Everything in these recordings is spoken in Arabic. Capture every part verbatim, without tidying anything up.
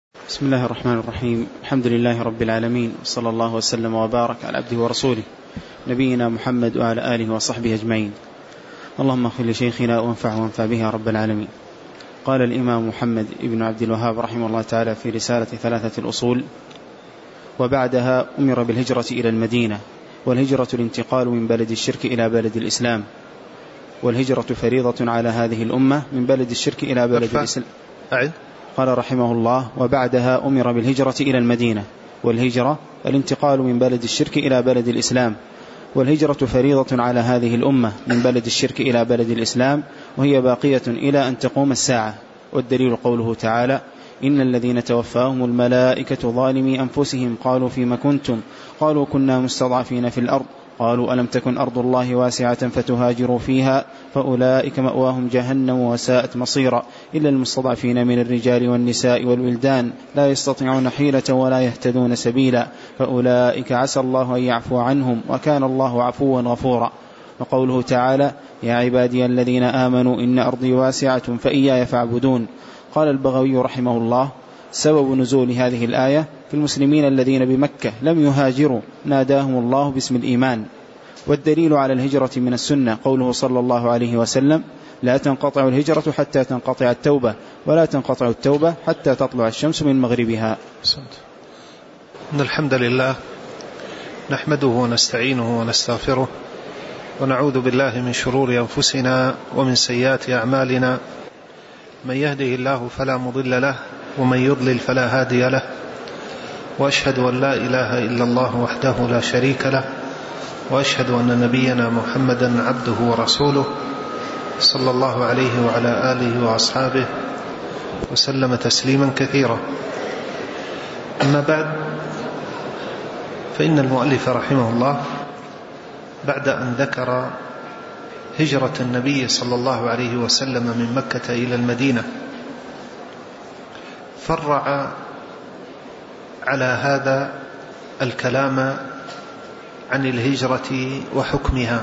بسم الله الرحمن الرحيم. الحمد لله رب العالمين، صلى الله وسلم وبارك على عبده ورسوله نبينا محمد وعلى آله وصحبه أجمعين. اللهم اغفر لشيخنا وانفعه وانفع به يا رب العالمين. قال الإمام محمد بن عبد الوهاب رحمه الله تعالى في رسالة ثلاثة الأصول: وبعدها أمر بالهجرة إلى المدينة، والهجرة الانتقال من بلد الشرك إلى بلد الإسلام، والهجرة فريضة على هذه الأمة من بلد الشرك إلى بلد الإسلام. قال رحمه الله: وبعدها أمر بالهجرة إلى المدينة، والهجرة الانتقال من بلد الشرك إلى بلد الإسلام، والهجرة فريضة على هذه الأمة من بلد الشرك إلى بلد الإسلام، وهي باقية إلى أن تقوم الساعة. والدليل قوله تعالى: إن الذين توفاهم الملائكة ظالمي أنفسهم قالوا فيما كنتم؟ قالوا كنا مستضعفين في الأرض. قالوا ألم تكن أرض الله واسعة فتهاجروا فيها؟ فأولئك مأواهم جهنم وساءت مصيرا، إلا المستضعفين من الرجال والنساء والولدان لا يستطيعون حيلة ولا يهتدون سبيلا، فأولئك عسى الله أن يعفو عنهم، وكان الله عفوا غفورا. وقوله تعالى: يا عبادي الذين آمنوا إن أرضي واسعة فإياي فاعبدون. قال البغوي رحمه الله: سبب نزول هذه الآية في المسلمين الذين بمكة لم يهاجروا ناداهم الله باسم الإيمان. والدليل على الهجرة من السنة قوله صلى الله عليه وسلم: لا تنقطع الهجرة حتى تنقطع التوبة، ولا تنقطع التوبة حتى تطلع الشمس من مغربها. إن الحمد لله نحمده ونستعينه ونستغفره، ونعوذ بالله من شرور أنفسنا ومن سيئات أعمالنا. من يهده الله فلا مضل له، ومن يضلل فلا هادي له، وأشهد أن لا إله إلا الله وحده لا شريك له، وأشهد أن نبينا محمدا عبده ورسوله صلى الله عليه وعلى آله وأصحابه وسلم تسليما كثيرا. أما بعد، فإن المؤلف رحمه الله بعد أن ذكر هجرة النبي صلى الله عليه وسلم من مكة إلى المدينة فرع على هذا الكلام عن الهجرة وحكمها.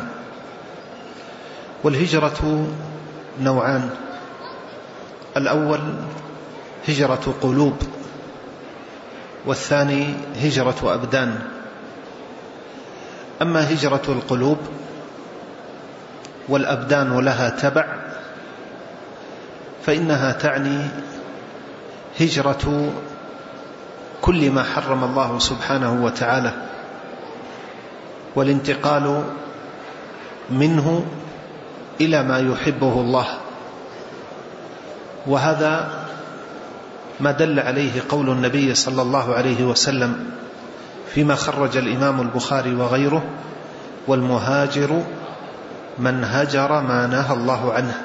والهجرة نوعان: الأول هجرة قلوب، والثاني هجرة أبدان. أما هجرة القلوب والأبدان لها تبع، فإنها تعني هجرة كل ما حرم الله سبحانه وتعالى، والانتقال منه إلى ما يحبه الله. وهذا ما دل عليه قول النبي صلى الله عليه وسلم فيما خرج الإمام البخاري وغيره: والمهاجر من هجر ما نهى الله عنه.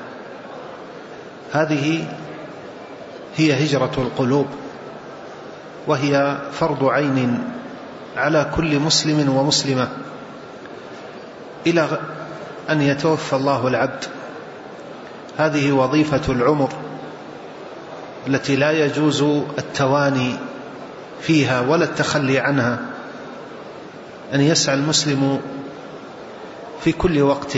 هذه هي هجرة القلوب، وهي فرض عين على كل مسلم ومسلمة إلى أن يتوفى الله العبد. هذه وظيفة العمر التي لا يجوز التواني فيها ولا التخلي عنها، أن يسعى المسلم في كل وقت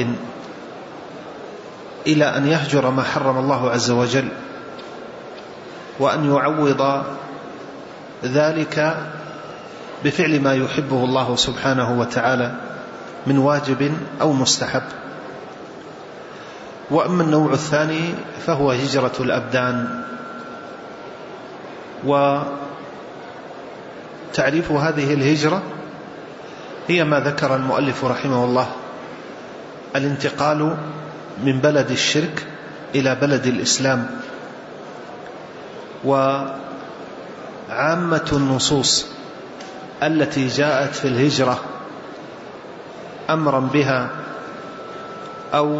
إلى أن يهجر ما حرم الله عز وجل، وأن يعوض ذلك بفعل ما يحبه الله سبحانه وتعالى من واجب أو مستحب. وأما النوع الثاني فهو هجرة الأبدان. وتعريف هذه الهجرة هي ما ذكر المؤلف رحمه الله: الانتقال من بلد الشرك إلى بلد الإسلام. وعامة النصوص التي جاءت في الهجرة أمرا بها أو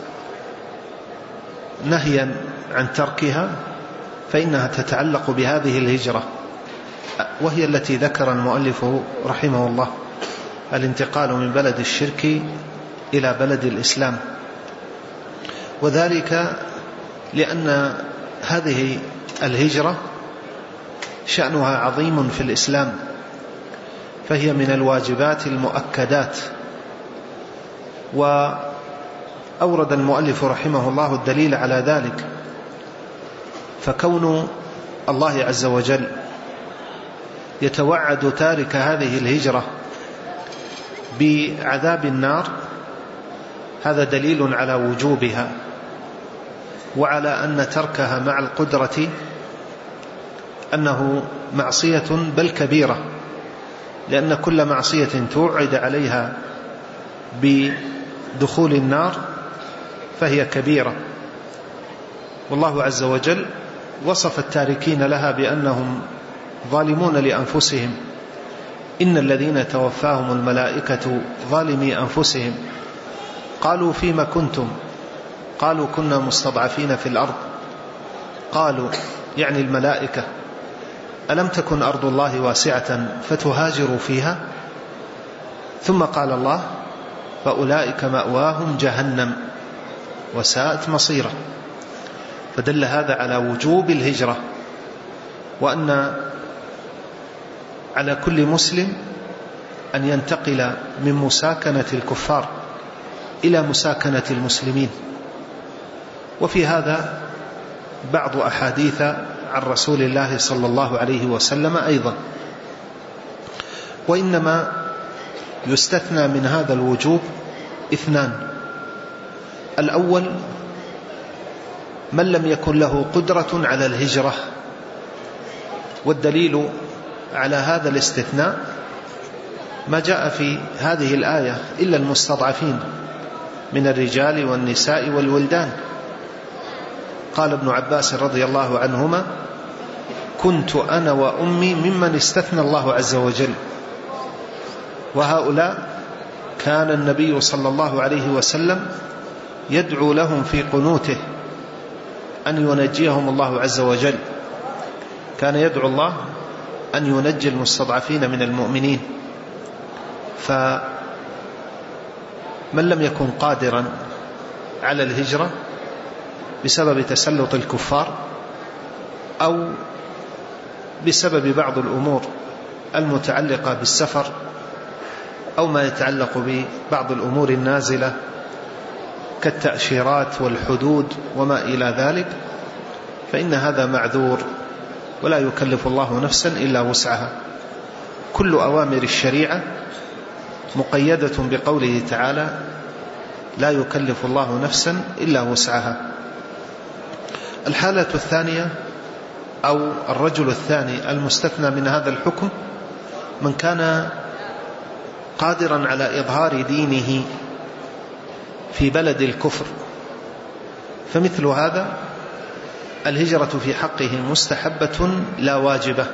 نهيا عن تركها فإنها تتعلق بهذه الهجرة، وهي التي ذكر المؤلف رحمه الله: الانتقال من بلد الشرك إلى بلد الإسلام. وذلك لأن هذه الهجرة شأنها عظيم في الإسلام، فهي من الواجبات المؤكدات. وأورد المؤلف رحمه الله الدليل على ذلك، فكون الله عز وجل يتوعد تارك هذه الهجرة بعذاب النار، هذا دليل على وجوبها وعلى أن تركها مع القدرة أنه معصية بل كبيرة، لأن كل معصية توعد عليها بدخول النار فهي كبيرة. والله عز وجل وصف التاركين لها بأنهم ظالمون لأنفسهم، إن الذين توفاهم الملائكة ظالمي أنفسهم قالوا فيما كنتم، قالوا كنا مستضعفين في الأرض، قالوا يعني الملائكة ألم تكن أرض الله واسعة فتهاجروا فيها، ثم قال الله فأولئك مأواهم جهنم وساءت مصيرا. فدل هذا على وجوب الهجرة، وأن على كل مسلم أن ينتقل من مساكنة الكفار إلى مساكنة المسلمين. وفي هذا بعض أحاديث عن رسول الله صلى الله عليه وسلم أيضا. وإنما يستثنى من هذا الوجوب اثنان: الأول من لم يكن له قدرة على الهجرة، والدليل على هذا الاستثناء ما جاء في هذه الآية إلا المستضعفين من الرجال والنساء والولدان. قال ابن عباس رضي الله عنهما: كنت أنا وأمي ممن استثنى الله عز وجل، وهؤلاء كان النبي صلى الله عليه وسلم يدعو لهم في قنوته أن ينجيهم الله عز وجل، كان يدعو الله أن ينجي المستضعفين من المؤمنين. فمن لم يكن قادرا على الهجرة بسبب تسلط الكفار أو بسبب بعض الأمور المتعلقة بالسفر أو ما يتعلق ببعض الأمور النازلة كالتأشيرات والحدود وما إلى ذلك، فإن هذا معذور ولا يكلف الله نفسا إلا وسعها. كل أوامر الشريعة مقيدة بقوله تعالى: لا يكلف الله نفسا إلا وسعها. الحالة الثانية أو الرجل الثاني المستثنى من هذا الحكم من كان قادرا على إظهار دينه في بلد الكفر، فمثل هذا الهجرة في حقه مستحبة لا واجبة،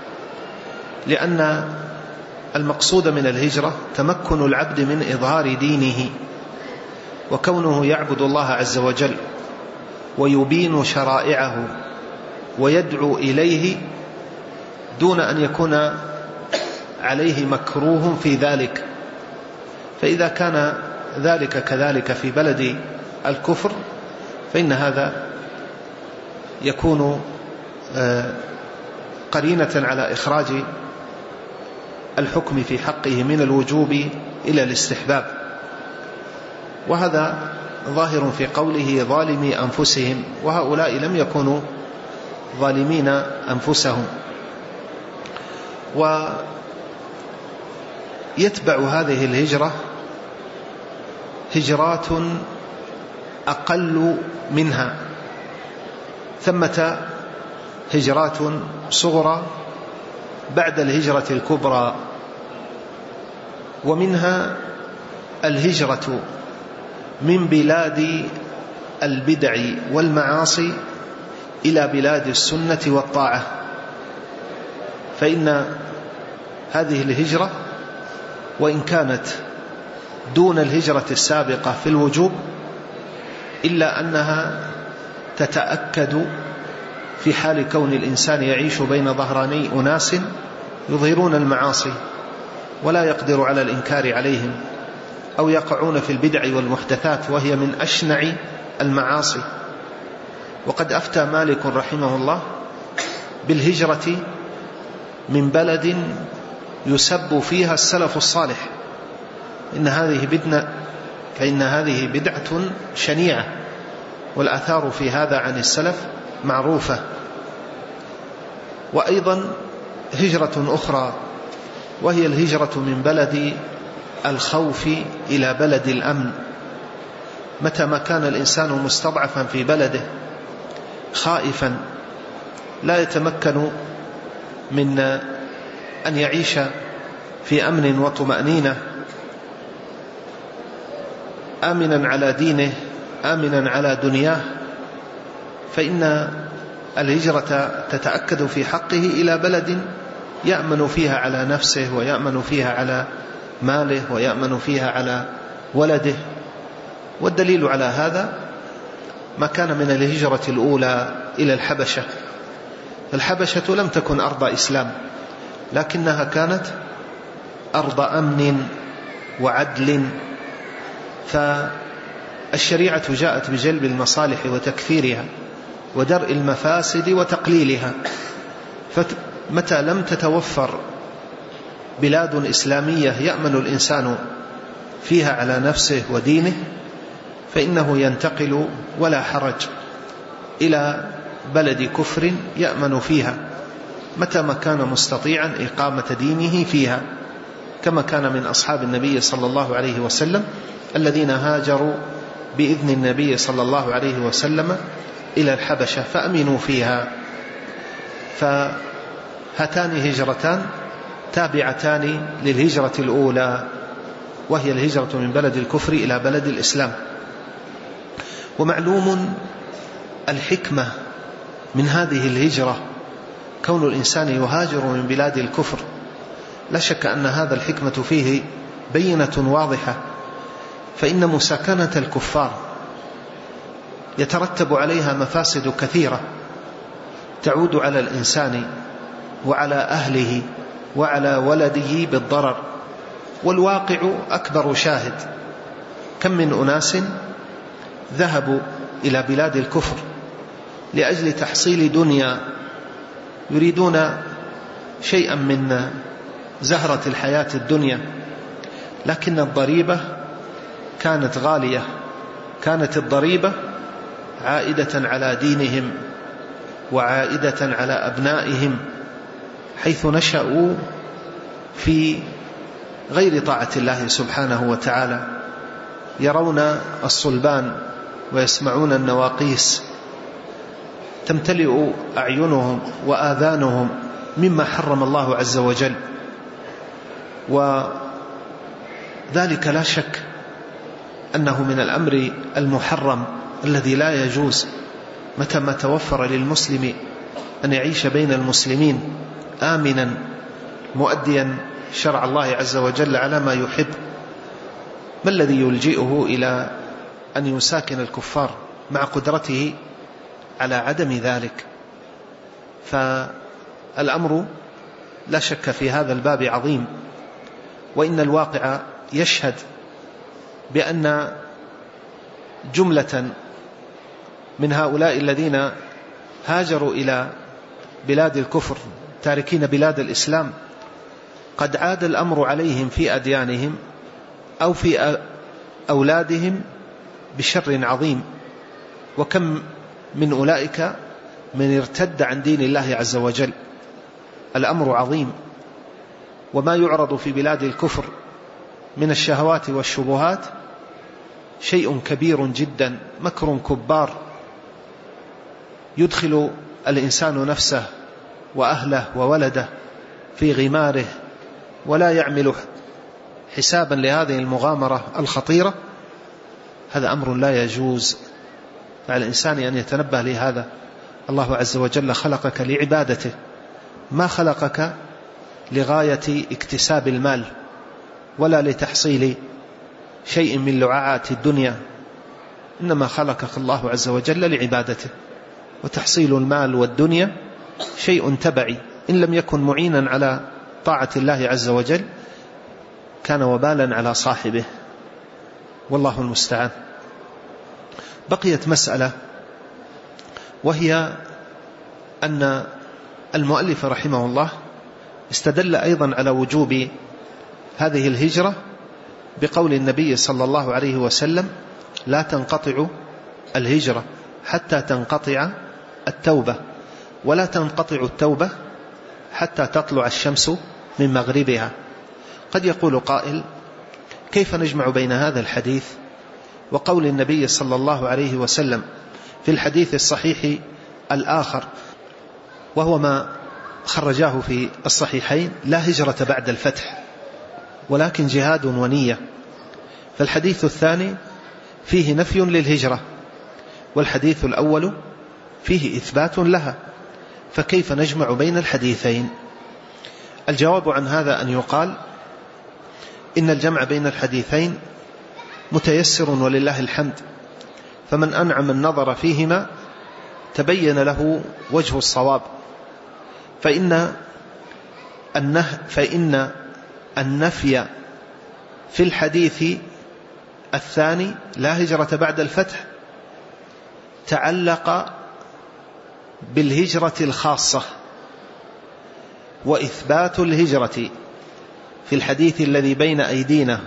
لأن المقصود من الهجرة تمكن العبد من إظهار دينه وكونه يعبد الله عز وجل ويبين شرائعه ويدعو إليه دون أن يكون عليه مكروه في ذلك. فإذا كان ذلك كذلك في بلد الكفر فإن هذا يكون قرينة على إخراج الحكم في حقه من الوجوب إلى الاستحباب. وهذا ظاهر في قوله ظالمي أنفسهم، وهؤلاء لم يكونوا ظالمين أنفسهم. ويتبع هذه الهجرة هجرات أقل منها، ثمة هجرات صغرى بعد الهجرة الكبرى، ومنها الهجرة من بلاد البدع والمعاصي إلى بلاد السنة والطاعة. فإن هذه الهجرة وإن كانت دون الهجرة السابقة في الوجوب إلا أنها تتأكد في حال كون الإنسان يعيش بين ظهراني أناس يظهرون المعاصي ولا يقدر على الإنكار عليهم، أو يقعون في البدع والمحدثات وهي من أشنع المعاصي. وقد أفتى مالك رحمه الله بالهجرة من بلد يسب فيها السلف الصالح، إن هذه بدعة فإن هذه بدعة شنيعة، والآثار في هذا عن السلف معروفة. وأيضا هجرة أخرى، وهي الهجرة من بلد الخوف إلى بلد الأمن. متى ما كان الإنسان مستضعفا في بلده خائفا لا يتمكن من أن يعيش في أمن وطمأنينة، آمنا على دينه آمنا على دنياه، فإن الهجرة تتأكد في حقه إلى بلد يأمن فيها على نفسه ويأمن فيها على ماله ويأمن فيها على ولده. والدليل على هذا ما كان من الهجرة الأولى إلى الحبشة. الحبشة لم تكن أرض إسلام، لكنها كانت أرض أمن وعدل، فالشريعة جاءت بجلب المصالح وتكثيرها ودرء المفاسد وتقليلها. فمتى لم تتوفر بلاد إسلامية يأمن الإنسان فيها على نفسه ودينه فإنه ينتقل ولا حرج إلى بلد كفر يأمن فيها، متى ما كان مستطيعا إقامة دينه فيها، كما كان من أصحاب النبي صلى الله عليه وسلم الذين هاجروا بإذن النبي صلى الله عليه وسلم إلى الحبشة فأمنوا فيها. فهاتان هجرتان تابعتان للهجرة الأولى، وهي الهجرة من بلد الكفر إلى بلد الإسلام. ومعلوم الحكمة من هذه الهجرة كون الإنسان يهاجر من بلاد الكفر، لا شك أن هذا الحكمة فيه بينة واضحة، فإن مساكنة الكفار يترتب عليها مفاسد كثيرة تعود على الإنسان وعلى أهله وعلى ولده بالضرر، والواقع أكبر شاهد. كم من أناس ذهبوا إلى بلاد الكفر لأجل تحصيل دنيا، يريدون شيئا من زهرة الحياة الدنيا، لكن الضريبة كانت غالية، كانت الضريبة عائدة على دينهم وعائدة على أبنائهم، حيث نشأوا في غير طاعة الله سبحانه وتعالى، يرون الصلبان ويسمعون النواقيس، تمتلئ أعينهم وآذانهم مما حرم الله عز وجل. وذلك لا شك أنه من الأمر المحرم الذي لا يجوز متى ما توفر للمسلم أن يعيش بين المسلمين آمنا مؤديا شرع الله عز وجل على ما يحب. ما الذي يلجئه إلى أن يساكن الكفار مع قدرته على عدم ذلك؟ فالأمر لا شك في هذا الباب عظيم، وإن الواقع يشهد بأن جملة من هؤلاء الذين هاجروا إلى بلاد الكفر تاركين بلاد الإسلام قد عاد الأمر عليهم في أديانهم أو في أولادهم بشر عظيم. وكم من أولئك من ارتد عن دين الله عز وجل. الأمر عظيم، وما يعرض في بلاد الكفر من الشهوات والشبهات شيء كبير جدا، مكر كبار يدخل الإنسان نفسه وأهله وولده في غماره ولا يعمل حسابا لهذه المغامرة الخطيرة. هذا أمر لا يجوز، على الإنسان أن يتنبه لهذا. الله عز وجل خلقك لعبادته، ما خلقك لغاية اكتساب المال ولا لتحصيل شيء من لعاعات الدنيا، إنما خلقك الله عز وجل لعبادته، وتحصيل المال والدنيا شيء تبعي، إن لم يكن معينا على طاعة الله عز وجل كان وبالا على صاحبه، والله المستعان. بقيت مسألة، وهي أن المؤلف رحمه الله استدل أيضا على وجوب هذه الهجرة بقول النبي صلى الله عليه وسلم: لا تنقطع الهجرة حتى تنقطع التوبة. ولا تنقطع التوبة حتى تطلع الشمس من مغربها. قد يقول قائل: كيف نجمع بين هذا الحديث وقول النبي صلى الله عليه وسلم في الحديث الصحيح الآخر، وهو ما خرجاه في الصحيحين: لا هجرة بعد الفتح ولكن جهاد ونية. فالحديث الثاني فيه نفي للهجرة، والحديث الأول فيه إثبات لها، فكيف نجمع بين الحديثين؟ الجواب عن هذا أن يقال إن الجمع بين الحديثين متيسر ولله الحمد، فمن أنعم النظر فيهما تبين له وجه الصواب. فإن النه فإن النفي في الحديث الثاني لا هجرة بعد الفتح تعلق بالهجرة الخاصة، وإثبات الهجرة في الحديث الذي بين أيدينا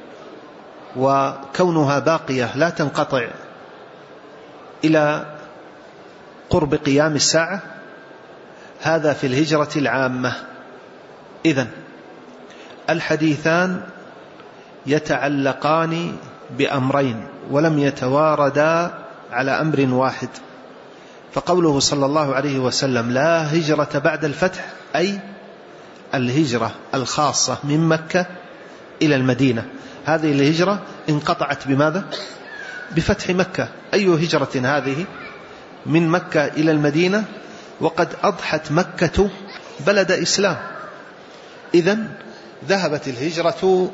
وكونها باقية لا تنقطع إلى قرب قيام الساعة، هذا في الهجرة العامة. إذن الحديثان يتعلقان بأمرين ولم يتواردا على أمر واحد. فقوله صلى الله عليه وسلم لا هجرة بعد الفتح أي الهجرة الخاصة من مكة إلى المدينة. هذه الهجرة انقطعت بماذا؟ بفتح مكة. أي هجرة هذه؟ من مكة إلى المدينة، وقد أضحت مكة بلد إسلام. إذن ذهبت الهجرة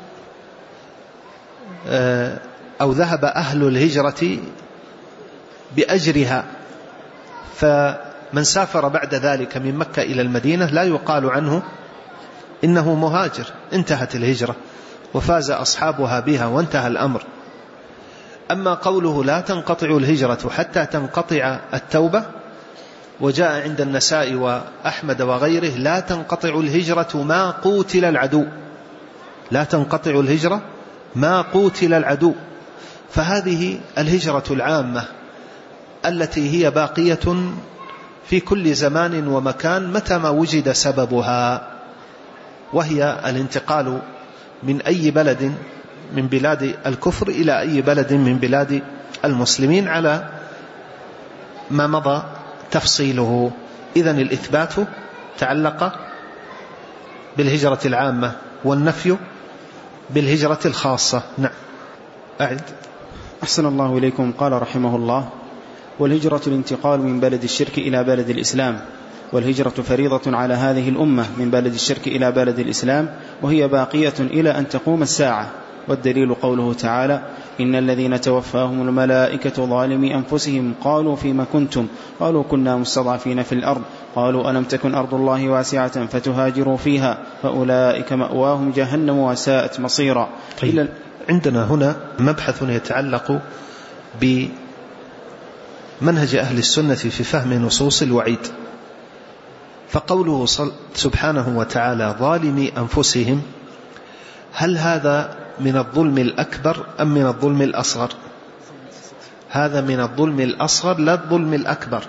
أو ذهب أهل الهجرة بأجرها، فمن سافر بعد ذلك من مكة إلى المدينة لا يقال عنه إنه مهاجر، انتهت الهجرة وفاز أصحابها بها وانتهى الأمر. أما قوله لا تنقطع الهجرة حتى تنقطع التوبة، وجاء عند النساء وأحمد وغيره لا تنقطع الهجرة ما قوتل العدو، لا تنقطع الهجرة ما قوتل العدو. فهذه الهجرة العامة التي هي باقية في كل زمان ومكان متى ما وجد سببها، وهي الانتقال من أي بلد من بلاد الكفر إلى أي بلد من بلاد المسلمين على ما مضى تفصيله. إذن الإثبات تعلق بالهجرة العامة والنفي بالهجرة الخاصة. نعم. أعد. أحسن الله إليكم. قال رحمه الله: والهجرة الانتقال من بلد الشرك إلى بلد الإسلام، والهجرة فريضة على هذه الأمة من بلد الشرك إلى بلد الإسلام، وهي باقية إلى أن تقوم الساعة. والدليل قوله تعالى: إن الذين توفاهم الملائكة ظالمي أنفسهم قالوا فيما كنتم؟ قالوا كنا مستضعفين في الأرض، قالوا ألم تكن أرض الله واسعة فتهاجروا فيها فأولئك مأواهم جهنم وساءت مصيرا. طيب. عندنا هنا مبحث يتعلق بمنهج أهل السنة في فهم نصوص الوعيد. فقوله سبحانه وتعالى ظالمي أنفسهم، هل هذا من الظلم الأكبر أم من الظلم الأصغر؟ هذا من الظلم الأصغر لا الظلم الأكبر.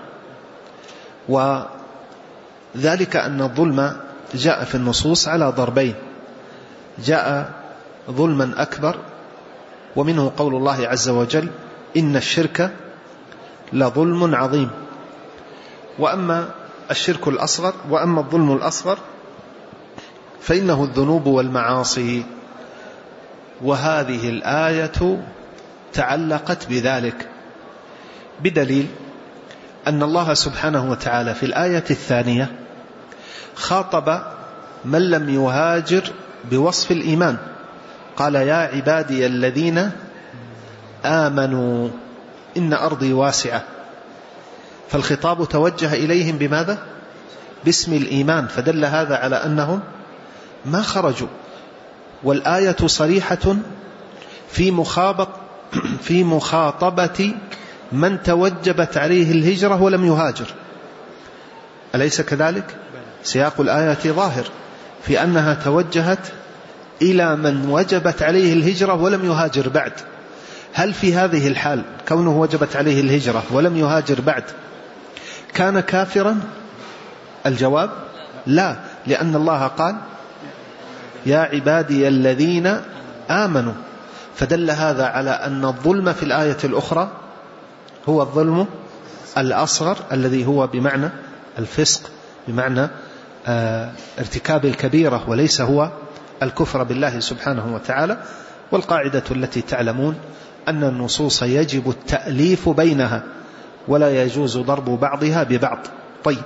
وذلك أن الظلم جاء في النصوص على ضربين: جاء ظلما أكبر، ومنه قول الله عز وجل: إن الشرك لظلم عظيم. وأما الشرك الأصغر وأما الظلم الأصغر فإنه الذنوب والمعاصي. وهذه الآية تعلقت بذلك بدليل أن الله سبحانه وتعالى في الآية الثانية خاطب من لم يهاجر بوصف الإيمان، قال: يا عبادي الذين آمنوا إن أرضي واسعة. فالخطاب توجه إليهم بماذا؟ باسم الإيمان، فدل هذا على أنهم ما خرجوا. والآية صريحة في مخاطب في مخاطبة من توجبت عليه الهجرة ولم يهاجر، أليس كذلك؟ سياق الآية ظاهر في أنها توجهت إلى من وجبت عليه الهجرة ولم يهاجر بعد. هل في هذه الحال كونه وجبت عليه الهجرة ولم يهاجر بعد كان كافرا؟ الجواب لا، لأن الله قال يا عبادي الذين آمنوا، فدل هذا على أن الظلم في الآية الأخرى هو الظلم الأصغر الذي هو بمعنى الفسق، بمعنى آه ارتكاب الكبيرة، وليس هو الكفر بالله سبحانه وتعالى. والقاعدة التي تعلمون أن النصوص يجب التأليف بينها ولا يجوز ضرب بعضها ببعض. طيب،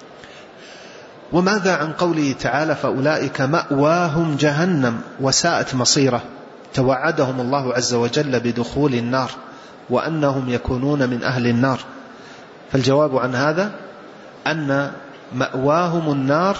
وماذا عن قوله تعالى فأولئك مأواهم جهنم وساءت مصيره؟ توعدهم الله عز وجل بدخول النار وأنهم يكونون من أهل النار. فالجواب عن هذا أن مأواهم النار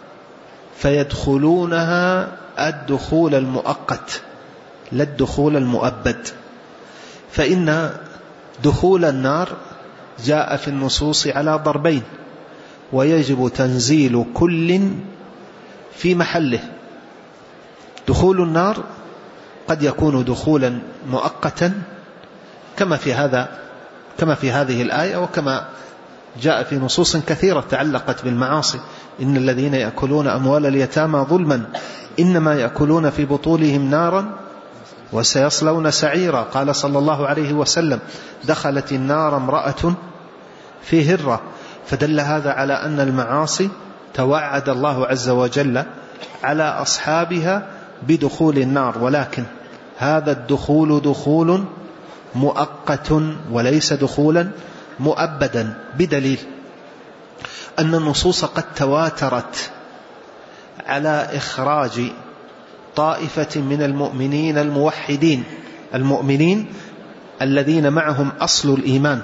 فيدخلونها الدخول المؤقت لا الدخول المؤبد، فإن دخول النار جاء في النصوص على ضربين، ويجب تنزيل كل في محله. دخول النار قد يكون دخولا مؤقتا كما في هذا كما في هذه الآية، وكما جاء في نصوص كثيرة تعلقت بالمعاصي: إن الذين يأكلون أموال اليتامى ظلما إنما يأكلون في بطونهم نارا وسيصلون سعيرا. قال صلى الله عليه وسلم: دخلت النار امرأة في هرة. فدل هذا على أن المعاصي توعد الله عز وجل على أصحابها بدخول النار، ولكن هذا الدخول دخول مؤقت وليس دخولا مؤبدا، بدليل أن النصوص قد تواترت على إخراج طائفة من المؤمنين الموحدين، المؤمنين الذين معهم أصل الإيمان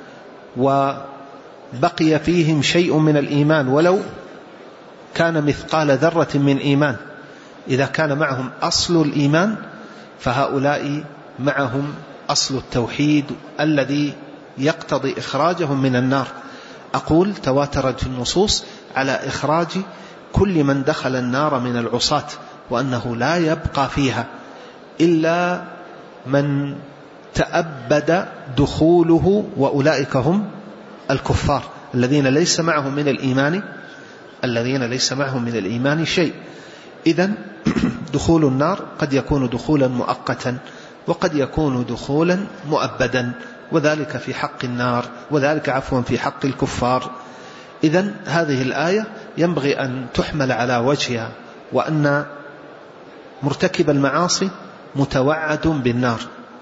وبقي فيهم شيء من الإيمان ولو كان مثقال ذرة من إيمان. إذا كان معهم أصل الإيمان فهؤلاء معهم أصل التوحيد الذي يقتضي إخراجهم من النار. أقول تواترت النصوص على إخراج كل من دخل النار من العصاة، وأنه لا يبقى فيها إلا من تأبد دخوله، وأولئك هم الكفار الذين ليس معهم من الإيمان الذين ليس معهم من الإيمان شيء. إذن دخول النار قد يكون دخولا مؤقتا وقد يكون دخولا مؤبدا، وذلك في حق النار وذلك عفوا في حق الكفار. إذن هذه الآية ينبغي أن تحمل على وجهها، وأن مرتكب المعاصي متوعد بالنار،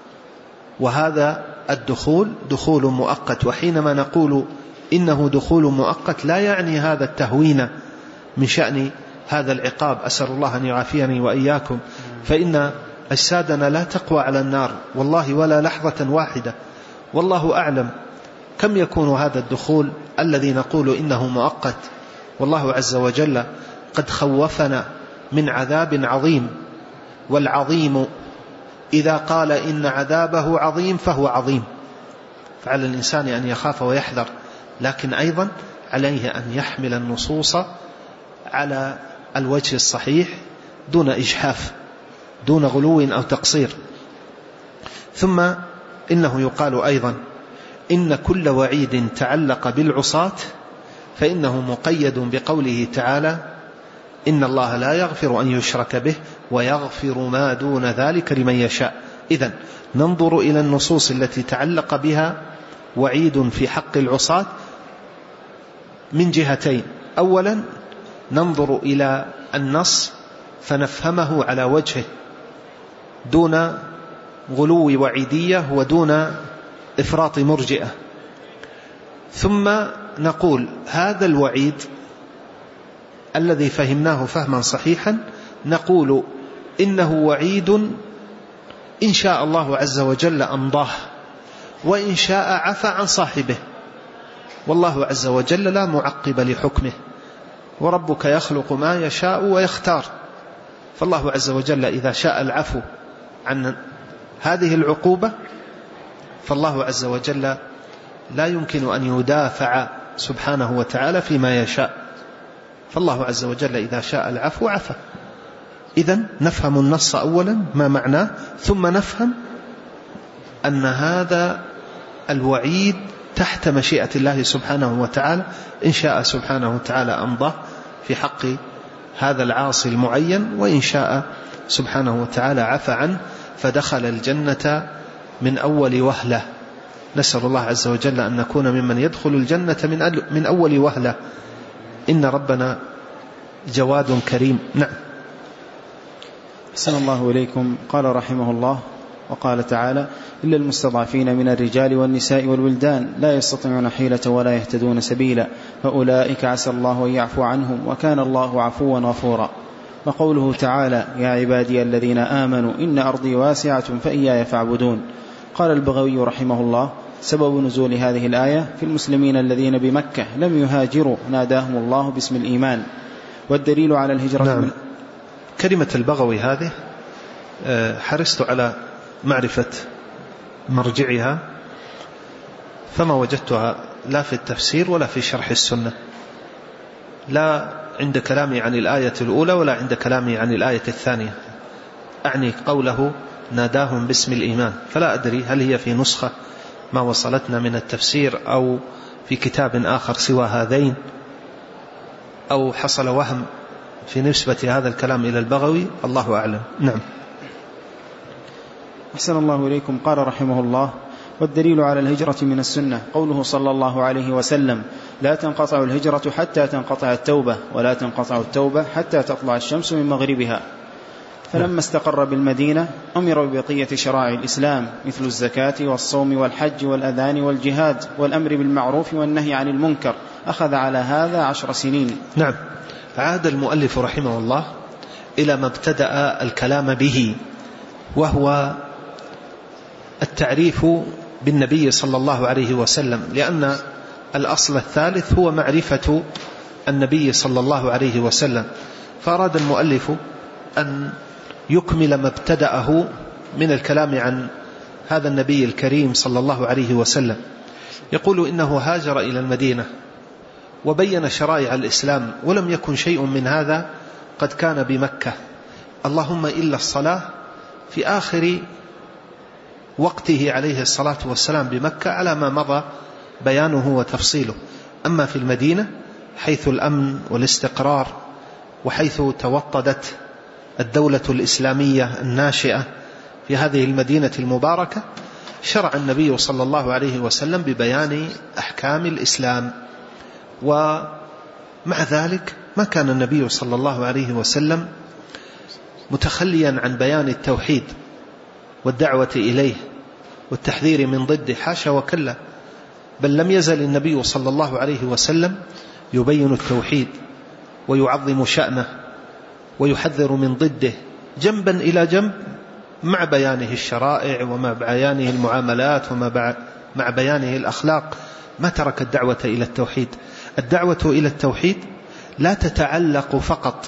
وهذا الدخول دخول مؤقت. وحينما نقول إنه دخول مؤقت لا يعني هذا التهوين من شأن هذا العقاب، أسأل الله أن يعافيني وإياكم، فإن أجسادنا لا تقوى على النار والله ولا لحظة واحدة، والله أعلم كم يكون هذا الدخول الذي نقول إنه مؤقت. والله عز وجل قد خوفنا من عذاب عظيم، والعظيم إذا قال إن عذابه عظيم فهو عظيم، فعلى الإنسان أن يخاف ويحذر، لكن أيضا عليه أن يحمل النصوص على الوجه الصحيح دون إجحاف، دون غلو أو تقصير. ثم إنه يقال أيضا إن كل وعيد تعلق بالعصاة فإنه مقيد بقوله تعالى: إن الله لا يغفر أن يشرك به ويغفر ما دون ذلك لمن يشاء. إذن ننظر إلى النصوص التي تعلق بها وعيد في حق العصاة من جهتين: أولا ننظر إلى النص فنفهمه على وجهه دون غلو وعيدية ودون إفراط مرجئة، ثم نقول هذا الوعيد الذي فهمناه فهما صحيحا نقول إنه وعيد إن شاء الله عز وجل أمضاه، وإن شاء عفى عن صاحبه، والله عز وجل لا معقب لحكمه، وربك يخلق ما يشاء ويختار. فالله عز وجل إذا شاء العفو عن هذه العقوبة فالله عز وجل لا يمكن أن يدافع سبحانه وتعالى فيما يشاء، فالله عز وجل إذا شاء العفو عفى. إذن نفهم النص أولا ما معناه، ثم نفهم أن هذا الوعيد تحت مشيئة الله سبحانه وتعالى، إن شاء سبحانه وتعالى أمضاه في حق هذا العاصي المعين، وإن شاء سبحانه وتعالى عفى عنه فدخل الجنة من أول وهلة. نسأل الله عز وجل أن نكون ممن يدخل الجنة من أول وهلة، إن ربنا جواد كريم. نعم. أحسن الله إليكم. قال رحمه الله: وقال تعالى: إلا المستضعفين من الرجال والنساء والولدان لا يستطيعون حيلة ولا يهتدون سبيلا فأولئك عسى الله أن يعفو عنهم وكان الله عفوا غفورا. وقوله تعالى: يا عبادي الذين آمنوا إن أرضي واسعة فإياي فاعبدون. قال البغوي رحمه الله: سبب نزول هذه الآية في المسلمين الذين بمكة لم يهاجروا ناداهم الله باسم الإيمان. والدليل على الهجرة. نعم. من كلمة البغوي هذه حرصت على معرفة مرجعها فما وجدتها لا في التفسير ولا في شرح السنة، لا عند كلامي عن الآية الأولى ولا عند كلامي عن الآية الثانية، أعني قوله ناداهم باسم الإيمان، فلا أدري هل هي في نسخة ما وصلتنا من التفسير أو في كتاب آخر سوى هذين، أو حصل وهم في نسبة هذا الكلام إلى البغوي، الله أعلم. نعم. أحسن الله إليكم. قال رحمه الله: والدليل على الهجرة من السنة قوله صلى الله عليه وسلم: لا تنقطع الهجرة حتى تنقطع التوبة ولا تنقطع التوبة حتى تطلع الشمس من مغربها. فلما استقر بالمدينة أمر ببقية شرائع الإسلام مثل الزكاة والصوم والحج والأذان والجهاد والأمر بالمعروف والنهي عن المنكر، أخذ على هذا عشر سنين. نعم. عاد المؤلف رحمه الله إلى ما ابتدأ الكلام به، وهو التعريف بالنبي صلى الله عليه وسلم، لأن الأصل الثالث هو معرفة النبي صلى الله عليه وسلم. فأراد المؤلف أن يكمل ما ابتدأه من الكلام عن هذا النبي الكريم صلى الله عليه وسلم. يقول إنه هاجر إلى المدينة وبين شرائع الإسلام، ولم يكن شيء من هذا قد كان بمكة، اللهم إلا الصلاة في آخر وقته عليه الصلاة والسلام بمكة على ما مضى بيانه وتفصيله. أما في المدينة حيث الأمن والاستقرار وحيث توطدت الدولة الإسلامية الناشئة في هذه المدينة المباركة، شرع النبي صلى الله عليه وسلم ببيان أحكام الإسلام. ومع ذلك ما كان النبي صلى الله عليه وسلم متخليا عن بيان التوحيد والدعوة إليه والتحذير من ضده، حاشا وكلا، بل لم يزل النبي صلى الله عليه وسلم يبين التوحيد ويعظم شأنه ويحذر من ضده جنبا إلى جنب، مع بيانه الشرائع ومع بيانه المعاملات ومع مع بيانه الأخلاق. ما ترك الدعوة إلى التوحيد. الدعوة إلى التوحيد لا تتعلق فقط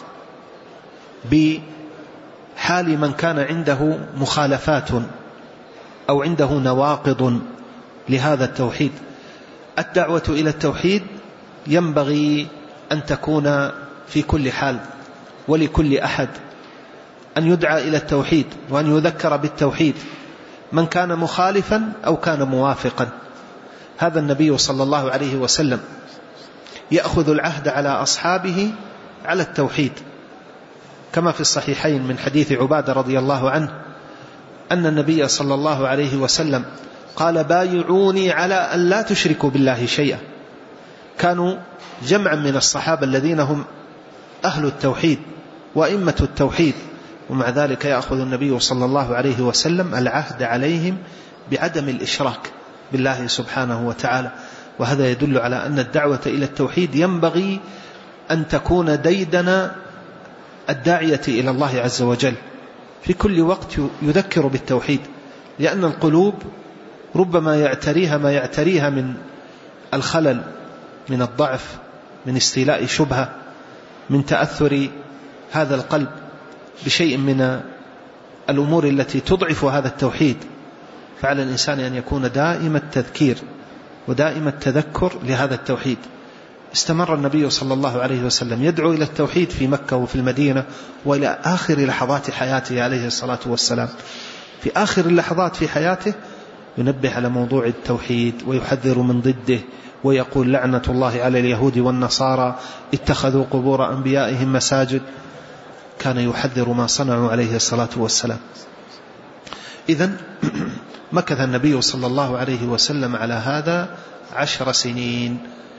بحال من كان عنده مخالفات أو عنده نواقض لهذا التوحيد. الدعوة إلى التوحيد ينبغي أن تكون في كل حال ولكل أحد، أن يدعى إلى التوحيد وأن يذكر بالتوحيد من كان مخالفا أو كان موافقا. هذا النبي صلى الله عليه وسلم يأخذ العهد على أصحابه على التوحيد، كما في الصحيحين من حديث عبادة رضي الله عنه أن النبي صلى الله عليه وسلم قال: بايعوني على أن لا تشركوا بالله شيئا. كانوا جمعا من الصحابة الذين هم أهل التوحيد وإمة التوحيد، ومع ذلك يأخذ النبي صلى الله عليه وسلم العهد عليهم بعدم الإشراك بالله سبحانه وتعالى. وهذا يدل على أن الدعوة إلى التوحيد ينبغي أن تكون ديدن الداعية إلى الله عز وجل، في كل وقت يذكر بالتوحيد، لأن القلوب ربما يعتريها ما يعتريها من الخلل، من الضعف، من استيلاء شبهة، من تأثر هذا القلب بشيء من الأمور التي تضعف هذا التوحيد. فعلى الإنسان أن يكون دائم التذكير ودائم التذكر لهذا التوحيد. استمر النبي صلى الله عليه وسلم يدعو إلى التوحيد في مكة وفي المدينة وإلى آخر لحظات حياته عليه الصلاة والسلام. في آخر اللحظات في حياته ينبه على موضوع التوحيد ويحذر من ضده ويقول لعنة الله على اليهود والنصارى اتخذوا قبور أنبيائهم مساجد، كان يحذر ما صنعوا عليه الصلاة والسلام. إذن مكث النبي صلى الله عليه وسلم على هذا عشر سنين،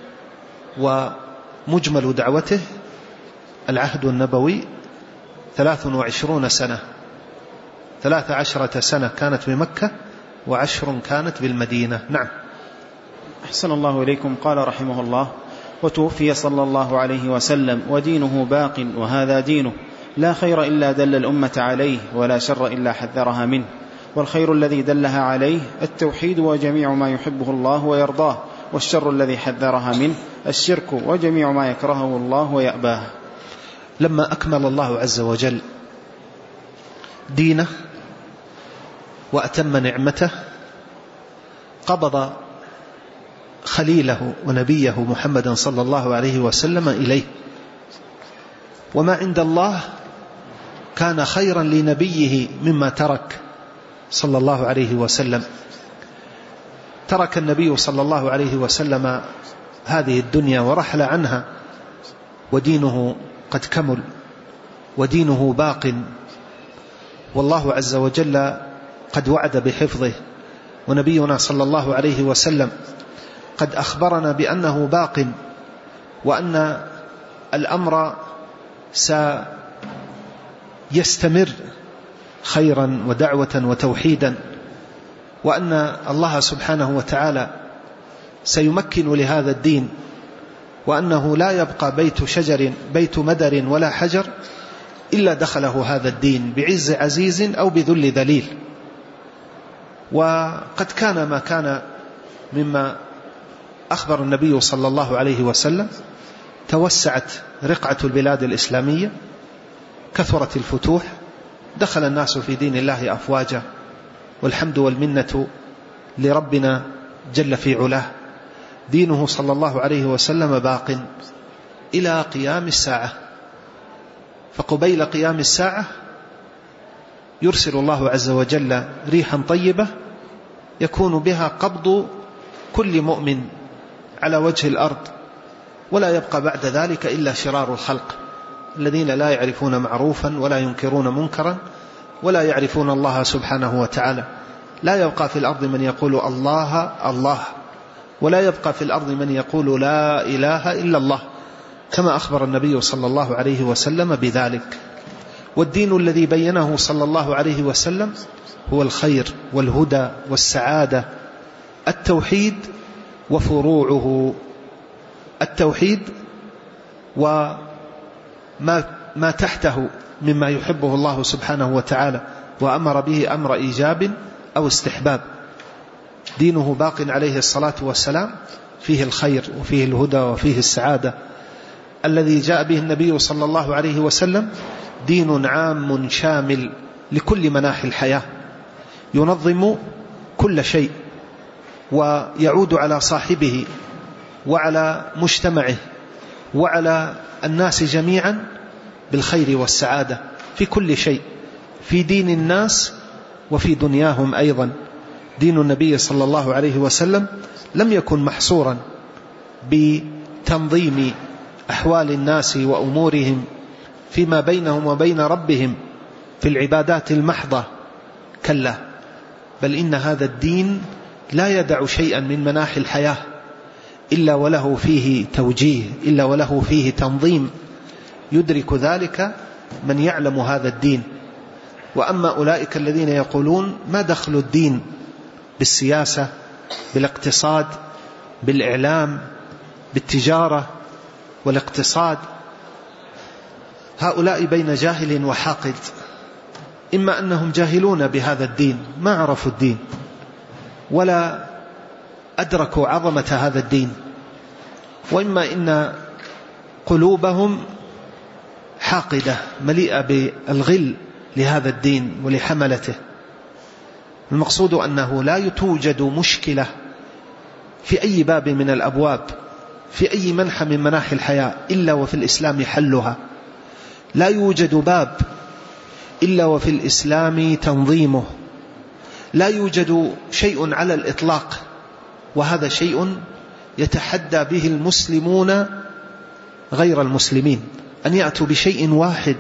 ومجمل دعوته العهد النبوي ثلاث وعشرون سنة، ثلاث عشرة سنة كانت بمكة وعشر كانت بالمدينة. نعم. أحسن الله إليكم. قال رحمه الله: وتوفي صلى الله عليه وسلم ودينه باق وهذا دينه، لا خير إلا دل الأمة عليه، ولا شر إلا حذرها منه، والخير الذي دلها عليه التوحيد وجميع ما يحبه الله ويرضاه، والشر الذي حذرها منه الشرك وجميع ما يكرهه الله ويأباه. لما أكمل الله عز وجل دينه وأتم نعمته، قبض خليله ونبيه محمدا صلى الله عليه وسلم إليه، وما عند الله كان خيرا لنبيه مما ترك صلى الله عليه وسلم. ترك النبي صلى الله عليه وسلم هذه الدنيا ورحل عنها، ودينه قد كمل ودينه باق، والله عز وجل قد وعد بحفظه، ونبينا صلى الله عليه وسلم قد أخبرنا بأنه باق، وأن الأمر سيستمر خيرا ودعوة وتوحيدا، وأن الله سبحانه وتعالى سيمكن لهذا الدين، وأنه لا يبقى بيت شجر بيت مدر ولا حجر إلا دخله هذا الدين بعز عزيز أو بذل ذليل. وقد كان ما كان مما أخبر النبي صلى الله عليه وسلم. توسعت رقعة البلاد الإسلامية، كثرت الفتوح، دخل الناس في دين الله أفواجا، والحمد والمنة لربنا جل في علاه. دينه صلى الله عليه وسلم باق إلى قيام الساعة، فقبيل قيام الساعة يرسل الله عز وجل ريحا طيبة يكون بها قبض كل مؤمن على وجه الأرض، ولا يبقى بعد ذلك إلا شرار الخلق الذين لا يعرفون معروفا ولا ينكرون منكرا ولا يعرفون الله سبحانه وتعالى. لا يبقى في الأرض من يقول الله الله، ولا يبقى في الأرض من يقول لا إله إلا الله، كما أخبر النبي صلى الله عليه وسلم بذلك. والدين الذي بينه صلى الله عليه وسلم هو الخير والهدى والسعادة، التوحيد وفروعه، التوحيد وما ما تحته مما يحبه الله سبحانه وتعالى وأمر به أمر إيجاب أو استحباب. دينه باق عليه الصلاة والسلام فيه الخير وفيه الهدى وفيه السعادة. الذي جاء به النبي صلى الله عليه وسلم دين عام شامل لكل مناحي الحياة، ينظم كل شيء، ويعود على صاحبه وعلى مجتمعه وعلى الناس جميعا بالخير والسعادة في كل شيء، في دين الناس وفي دنياهم أيضا. دين النبي صلى الله عليه وسلم لم يكن محصورا بتنظيم أحوال الناس وأمورهم فيما بينهم وبين ربهم في العبادات المحضة، كلا، بل إن هذا الدين لا يدع شيئا من مناحي الحياة إلا وله فيه توجيه، إلا وله فيه تنظيم، يدرك ذلك من يعلم هذا الدين. وأما أولئك الذين يقولون ما دخل الدين بالسياسة، بالاقتصاد، بالإعلام، بالتجارة والاقتصاد، هؤلاء بين جاهل وحاقد، إما أنهم جاهلون بهذا الدين ما عرفوا الدين ولا أدركوا عظمة هذا الدين، وإما إن قلوبهم حاقدة مليئة بالغل لهذا الدين ولحملته. المقصود أنه لا توجد مشكلة في أي باب من الأبواب في أي منحى من مناحي الحياة إلا وفي الإسلام حلها، لا يوجد باب إلا وفي الإسلام تنظيمه، لا يوجد شيء على الإطلاق، وهذا شيء يتحدى به المسلمون غير المسلمين، أن يأتوا بشيء واحد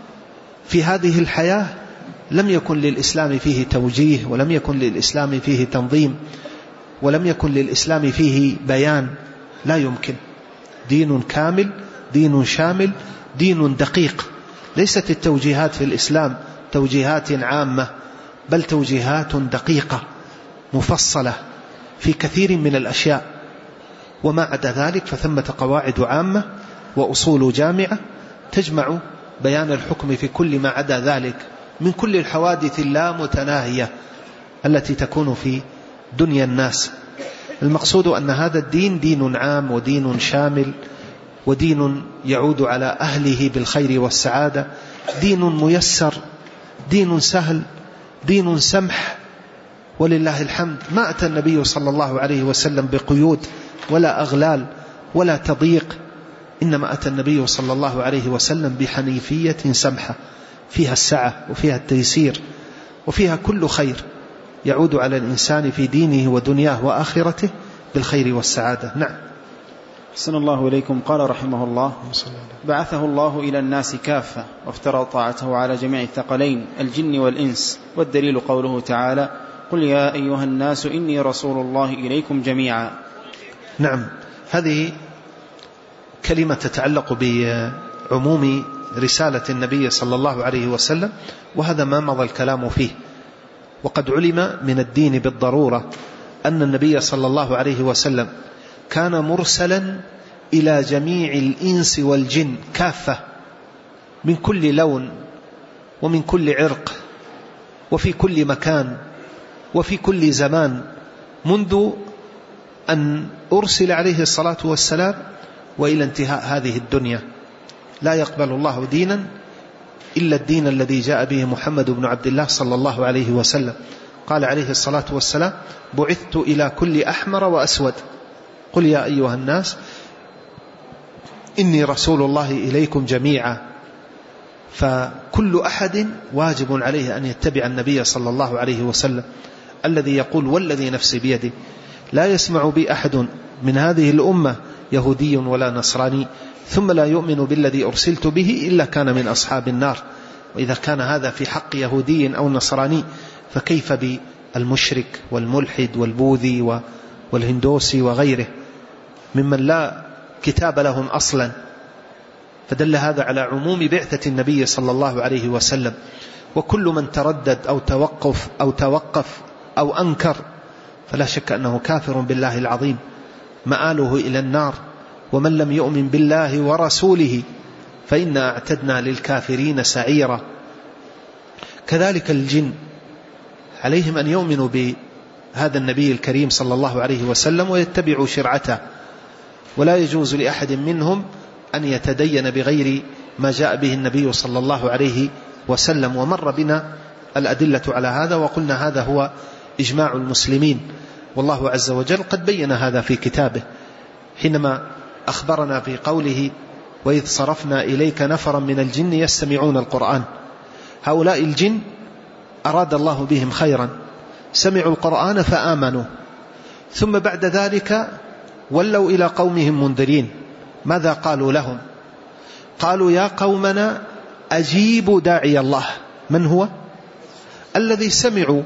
في هذه الحياة لم يكن للإسلام فيه توجيه، ولم يكن للإسلام فيه تنظيم، ولم يكن للإسلام فيه بيان. لا يمكن. دين كامل، دين شامل، دين دقيق. ليست التوجيهات في الإسلام توجيهات عامة، بل توجيهات دقيقة مفصلة في كثير من الأشياء، وما عدا ذلك فثمة قواعد عامة وأصول جامعة تجمع بيان الحكم في كل ما عدا ذلك من كل الحوادث اللامتناهية التي تكون في دنيا الناس. المقصود أن هذا الدين دين عام ودين شامل، ودين يعود على أهله بالخير والسعادة، دين ميسر، دين سهل، دين سمح، ولله الحمد. ما أتى النبي صلى الله عليه وسلم بقيود ولا أغلال ولا تضييق، إنما أتى النبي صلى الله عليه وسلم بحنيفية سمحة فيها السعة وفيها التيسير وفيها كل خير يعود على الإنسان في دينه ودنياه وآخرته بالخير والسعادة. نعم. أحسن الله إليكم. قال رحمه الله: بعثه الله إلى الناس كافة، وافترض طاعته على جميع الثقلين الجن والإنس، والدليل قوله تعالى: قل يا أيها الناس إني رسول الله إليكم جميعا. نعم، هذه كلمة تتعلق بعموم رسالة النبي صلى الله عليه وسلم، وهذا ما مضى الكلام فيه. وقد علم من الدين بالضرورة أن النبي صلى الله عليه وسلم كان مرسلا إلى جميع الإنس والجن كافة، من كل لون ومن كل عرق وفي كل مكان وفي كل زمان، منذ أن أرسل عليه الصلاة والسلام وإلى انتهاء هذه الدنيا. لا يقبل الله دينا إلا الدين الذي جاء به محمد بن عبد الله صلى الله عليه وسلم. قال عليه الصلاة والسلام: بعثت إلى كل أحمر وأسود، قل يا أيها الناس إني رسول الله إليكم جميعا. فكل أحد واجب عليه أن يتبع النبي صلى الله عليه وسلم الذي يقول: والذي نفسي بيده لا يسمع بي أحد من هذه الأمة يهودي ولا نصراني ثم لا يؤمن بالذي أرسلت به إلا كان من أصحاب النار. وإذا كان هذا في حق يهودي أو نصراني فكيف بالمشرك والملحد والبوذي والهندوسي وغيره ممن لا كتاب لهم أصلا؟ فدل هذا على عموم بعثة النبي صلى الله عليه وسلم. وكل من تردد أو توقف أو توقف أو أنكر فلا شك أنه كافر بالله العظيم، مآله إلى النار. ومن لم يؤمن بالله ورسوله فإنا أعتدنا للكافرين سعيرا. كذلك الجن عليهم أن يؤمنوا بهذا النبي الكريم صلى الله عليه وسلم ويتبعوا شرعته، ولا يجوز لأحد منهم أن يتدين بغير ما جاء به النبي صلى الله عليه وسلم. ومر بنا الأدلة على هذا، وقلنا هذا هو إجماع المسلمين، والله عز وجل قد بين هذا في كتابه حينما أخبرنا في قوله: وإذ صرفنا إليك نفرا من الجن يستمعون القرآن. هؤلاء الجن أراد الله بهم خيرا، سمعوا القرآن فآمنوا، ثم بعد ذلك ولوا إلى قومهم منذرين. ماذا قالوا لهم؟ قالوا: يا قومنا أجيبوا داعي الله. من هو؟ الذي سمعوا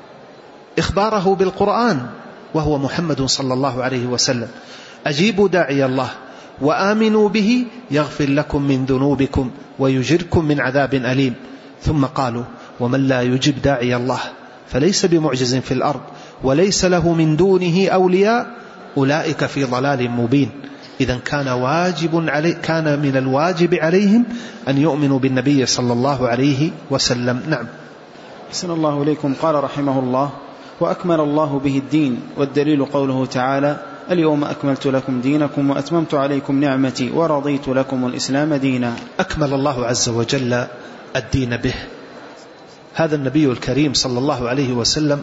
إخباره بالقرآن وهو محمد صلى الله عليه وسلم. أجيبوا داعي الله وآمنوا به يغفر لكم من ذنوبكم ويجركم من عذاب أليم. ثم قالوا: ومن لا يجب داعي الله فليس بمعجز في الأرض وليس له من دونه أولياء أولئك في ضلال مبين. إذن كان واجب علي كان من الواجب عليهم أن يؤمنوا بالنبي صلى الله عليه وسلم. نعم. أحسن الله إليكم. قال رحمه الله: وأكمل الله به الدين، والدليل قوله تعالى: اليوم أكملت لكم دينكم وأتممت عليكم نعمتي ورضيت لكم الإسلام دينا. أكمل الله عز وجل الدين به. هذا النبي الكريم صلى الله عليه وسلم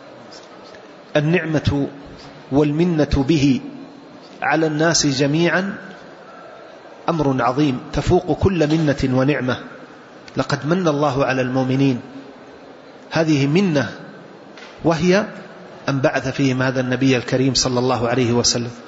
النعمة والمنة به على الناس جميعا أمر عظيم تفوق كل منة ونعمة. لقد من الله على المؤمنين، هذه منة، وهي أن بعث فيهم هذا النبي الكريم صلى الله عليه وسلم.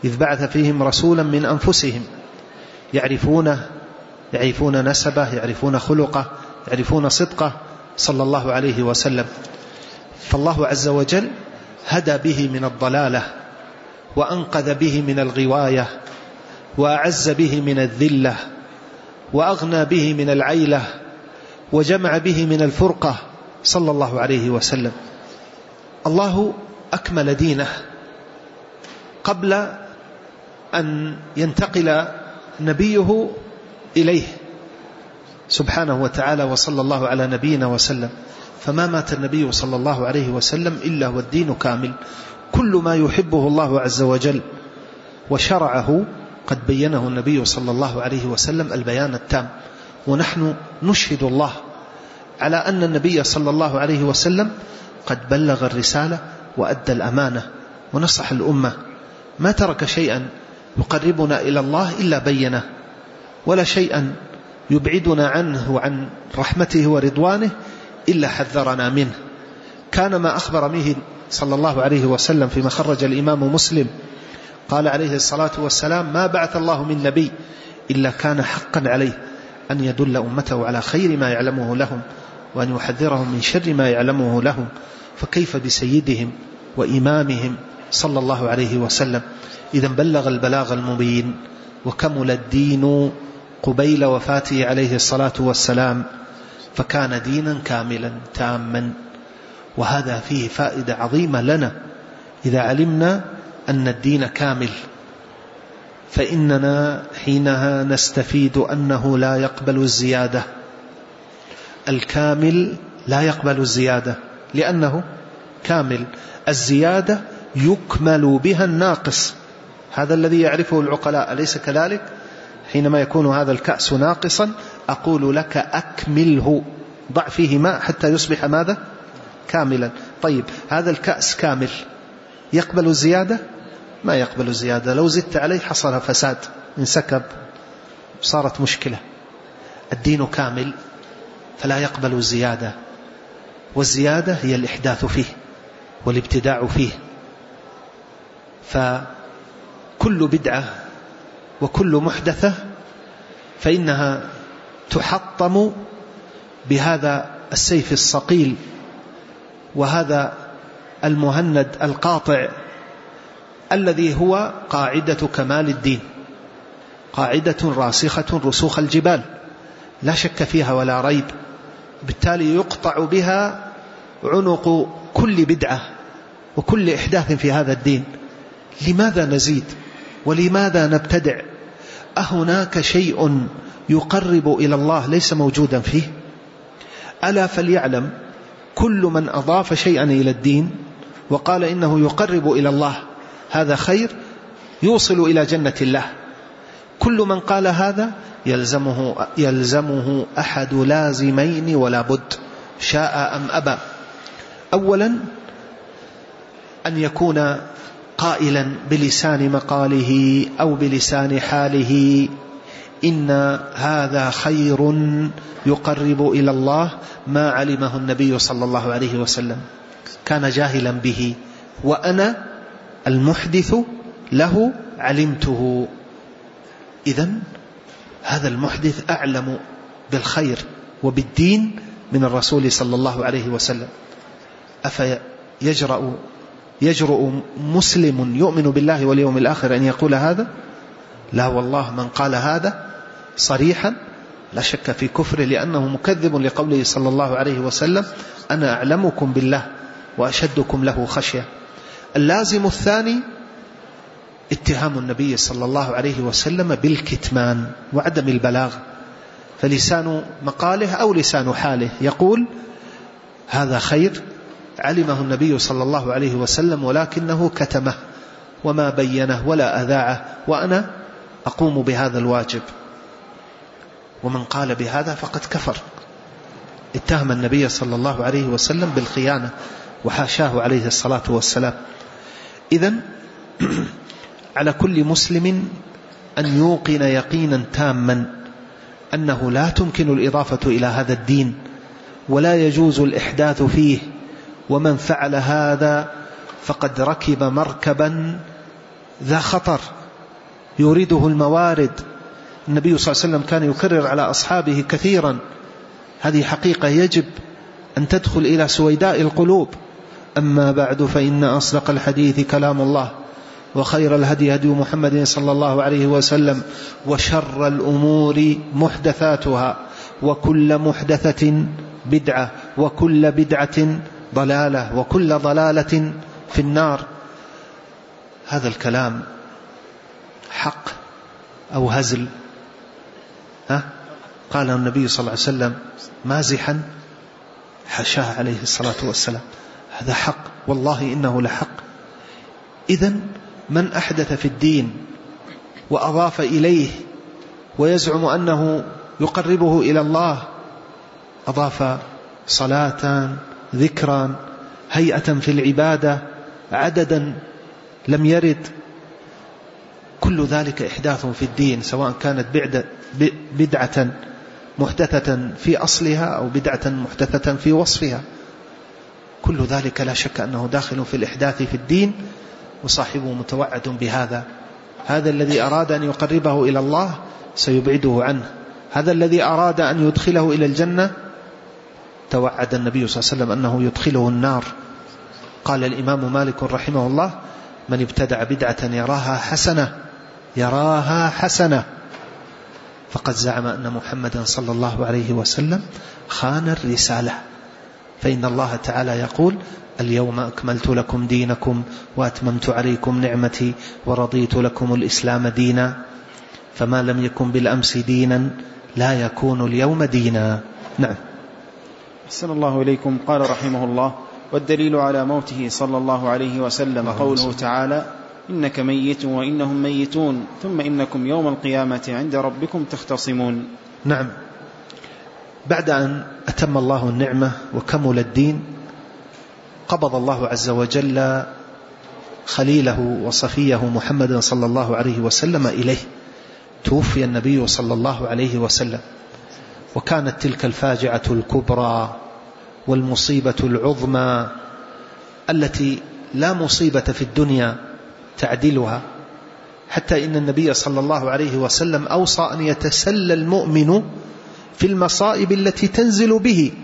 إذ بعث فيهم رسولا من أنفسهم يعرفونه يعرفون نسبه، يعرفون خلقه، يعرفون صدقه صلى الله عليه وسلم. فالله عز وجل هدى به من الضلالة، وأنقذ به من الغواية، وأعز به من الذلة، وأغنى به من العيلة، وجمع به من الفرقة صلى الله عليه وسلم. الله أكمل دينه قبل أن ينتقل نبيه إليه سبحانه وتعالى، وصلى الله على نبينا وسلم. فما مات النبي صلى الله عليه وسلم إلا والدين كامل، كل ما يحبه الله عز وجل وشرعه قد بينه النبي صلى الله عليه وسلم البيان التام. ونحن نشهد الله على أن النبي صلى الله عليه وسلم قد بلغ الرسالة وأدى الأمانة ونصح الأمة، ما ترك شيئا يقربنا إلى الله إلا بينه، ولا شيئا يبعدنا عنه وعن رحمته ورضوانه إلا حذرنا منه. كان ما أخبر به صلى الله عليه وسلم فيما خرج الإمام مسلم قال عليه الصلاة والسلام: ما بعث الله من نبي إلا كان حقا عليه أن يدل أمته على خير ما يعلمه لهم، وأن يحذرهم من شر ما يعلمه لهم. فكيف بسيدهم وإمامهم صلى الله عليه وسلم؟ إذا بلغ البلاغ المبين، وكمل الدين قبيل وفاته عليه الصلاة والسلام، فكان دينا كاملا تاما. وهذا فيه فائدة عظيمة لنا إذا علمنا أن الدين كامل، فإننا حينها نستفيد أنه لا يقبل الزيادة. الكامل لا يقبل الزيادة لأنه كامل. الزيادة يكمل بها الناقص، هذا الذي يعرفه العقلاء، أليس كذلك؟ حينما يكون هذا الكأس ناقصا أقول لك أكمله، ضع فيه ماء حتى يصبح ماذا؟ كاملا. طيب هذا الكأس كامل، يقبل الزيادة؟ ما يقبل الزيادة، لو زدت عليه حصل فساد، انسكب، صارت مشكلة. الدين كامل فلا يقبل الزيادة، والزيادة هي الإحداث فيه والابتداع فيه. فكل بدعة وكل محدثة فإنها تحطم بهذا السيف الصقيل وهذا المهند القاطع الذي هو قاعدة كمال الدين، قاعدة راسخة رسوخ الجبال لا شك فيها ولا ريب. بالتالي يقطع بها عنق كل بدعة وكل إحداث في هذا الدين. لماذا نزيد ولماذا نبتدع؟ أهناك شيء يقرب إلى الله ليس موجودا فيه؟ ألا فليعلم كل من أضاف شيئا إلى الدين وقال إنه يقرب إلى الله هذا خير يوصل إلى جنة الله. كل من قال هذا يلزمه, يلزمه أحد لازمين ولا بد، شاء أم أبى. أولا أن يكون قائلا بلسان مقاله أو بلسان حاله إن هذا خير يقرب إلى الله ما علمه النبي صلى الله عليه وسلم، كان جاهلا به، وأنا المحدث له علمته. إذن هذا المحدث أعلم بالخير وبالدين من الرسول صلى الله عليه وسلم. أفيجرؤ يجرؤ مسلم يؤمن بالله واليوم الآخر أن يقول هذا؟ لا والله، من قال هذا صريحا لا شك في كفره، لأنه مكذب لقوله صلى الله عليه وسلم: أنا أعلمكم بالله وأشدكم له خشية. اللازم الثاني اتهام النبي صلى الله عليه وسلم بالكتمان وعدم البلاغ، فلسان مقاله أو لسان حاله يقول هذا خير علمه النبي صلى الله عليه وسلم ولكنه كتمه وما بينه ولا أذاعه، وأنا أقوم بهذا الواجب. ومن قال بهذا فقد كفر، اتهم النبي صلى الله عليه وسلم بالخيانة وحاشاه عليه الصلاة والسلام. إذن على كل مسلم أن يوقن يقينا تاما أنه لا تمكن الإضافة إلى هذا الدين ولا يجوز الإحداث فيه، ومن فعل هذا فقد ركب مركبا ذا خطر يريده الموارد. النبي صلى الله عليه وسلم كان يكرر على أصحابه كثيرا هذه حقيقة يجب أن تدخل إلى سويداء القلوب. أما بعد فإن أصدق الحديث كلام الله وخير الهدي هدي محمد صلى الله عليه وسلم وشر الأمور محدثاتها وكل محدثة بدعة وكل بدعة ضلالة وكل ضلالة في النار. هذا الكلام حق أو هزل؟ ها؟ قال النبي صلى الله عليه وسلم مازحا حشاه عليه الصلاة والسلام. هذا حق والله إنه لحق. إذن من أحدث في الدين وأضاف إليه ويزعم أنه يقربه إلى الله، أضاف صلاة، ذكرا، هيئة في العبادة، عددا لم يرد، كل ذلك إحداث في الدين، سواء كانت بدعة محدثة في أصلها أو بدعة محدثة في وصفها، كل ذلك لا شك أنه داخل في الإحداث في الدين، وصاحبه متوعد بهذا. هذا الذي أراد أن يقربه إلى الله سيبعده عنه، هذا الذي أراد أن يدخله إلى الجنة توعد النبي صلى الله عليه وسلم أنه يدخله النار. قال الإمام مالك رحمه الله من ابتدع بدعة يراها حسنة يراها حسنة فقد زعم أن محمدا صلى الله عليه وسلم خان الرسالة. فإن الله تعالى يقول اليوم أكملت لكم دينكم وأتممت عليكم نعمتي ورضيت لكم الإسلام دينا، فما لم يكن بالأمس دينا لا يكون اليوم دينا. نعم. أحسن الله إليكم. قال رحمه الله والدليل على موته صلى الله عليه وسلم قوله تعالى إنك ميت وإنهم ميتون ثم إنكم يوم القيامة عند ربكم تختصمون. نعم. بعد أن أتم الله النعمة وكمل الدين قبض الله عز وجل خليله وصفيه محمد صلى الله عليه وسلم إليه. توفي النبي صلى الله عليه وسلم، وكانت تلك الفاجعة الكبرى والمصيبة العظمى التي لا مصيبة في الدنيا تعدلها، حتى إن النبي صلى الله عليه وسلم أوصى أن يتسلى المؤمن في المصائب التي تنزل به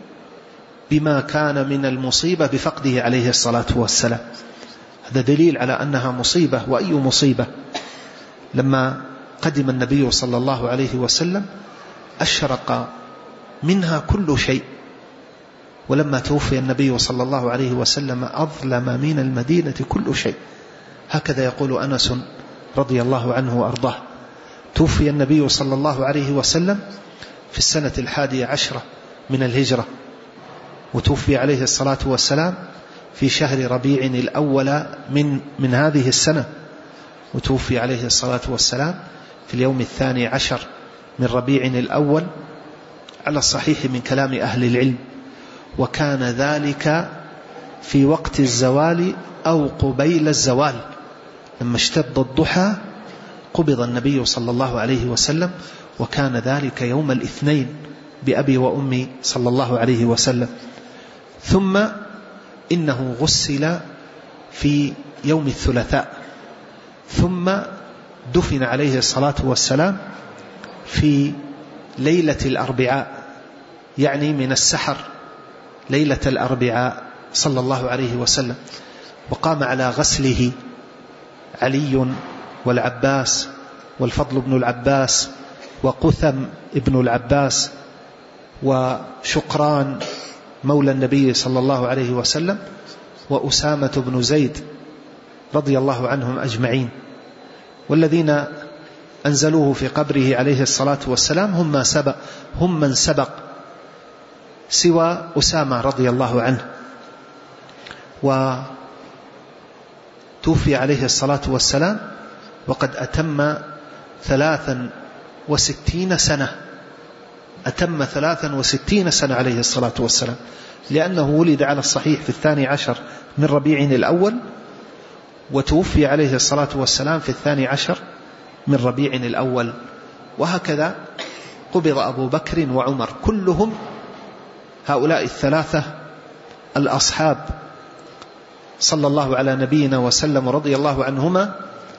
بما كان من المصيبة بفقده عليه الصلاة والسلام. هذا دليل على أنها مصيبة، وأي مصيبة. لما قدم النبي صلى الله عليه وسلم أشرق منها كل شيء، ولما توفي النبي صلى الله عليه وسلم أظلم من المدينة كل شيء. هكذا يقول أنس رضي الله عنه وأرضاه. توفي النبي صلى الله عليه وسلم في السنة الحادية عشرة من الهجرة، وتوفي عليه الصلاة والسلام في شهر ربيع الأول من, من هذه السنة، وتوفي عليه الصلاة والسلام في اليوم الثاني عشر من ربيع الأول على الصحيح من كلام أهل العلم. وكان ذلك في وقت الزوال أو قبيل الزوال، لما اشتد الضحى قبض النبي صلى الله عليه وسلم، وكان ذلك يوم الاثنين بأبي وأمي صلى الله عليه وسلم. ثم إنه غسل في يوم الثلاثاء، ثم دفن عليه الصلاة والسلام في ليلة الأربعاء، يعني من السحر ليلة الأربعاء صلى الله عليه وسلم. وقام على غسله علي والعباس والفضل بن العباس وقثم ابن العباس وشقران مولى النبي صلى الله عليه وسلم وأسامة بن زيد رضي الله عنهم أجمعين. والذين أنزلوه في قبره عليه الصلاة والسلام هم, ما سبق هم من سبق سوى أسامة رضي الله عنه. وتوفي عليه الصلاة والسلام وقد أتم ثلاثا وستين سنة أتم ثلاثا وستين سنة عليه الصلاة والسلام، لأنه ولد على الصحيح في الثاني عشر من ربيع الأول، وتوفي عليه الصلاة والسلام في الثاني عشر من ربيع الأول. وهكذا قبض أبو بكر وعمر، كلهم هؤلاء الثلاثة الأصحاب صلى الله على نبينا وسلم رضي الله عنهما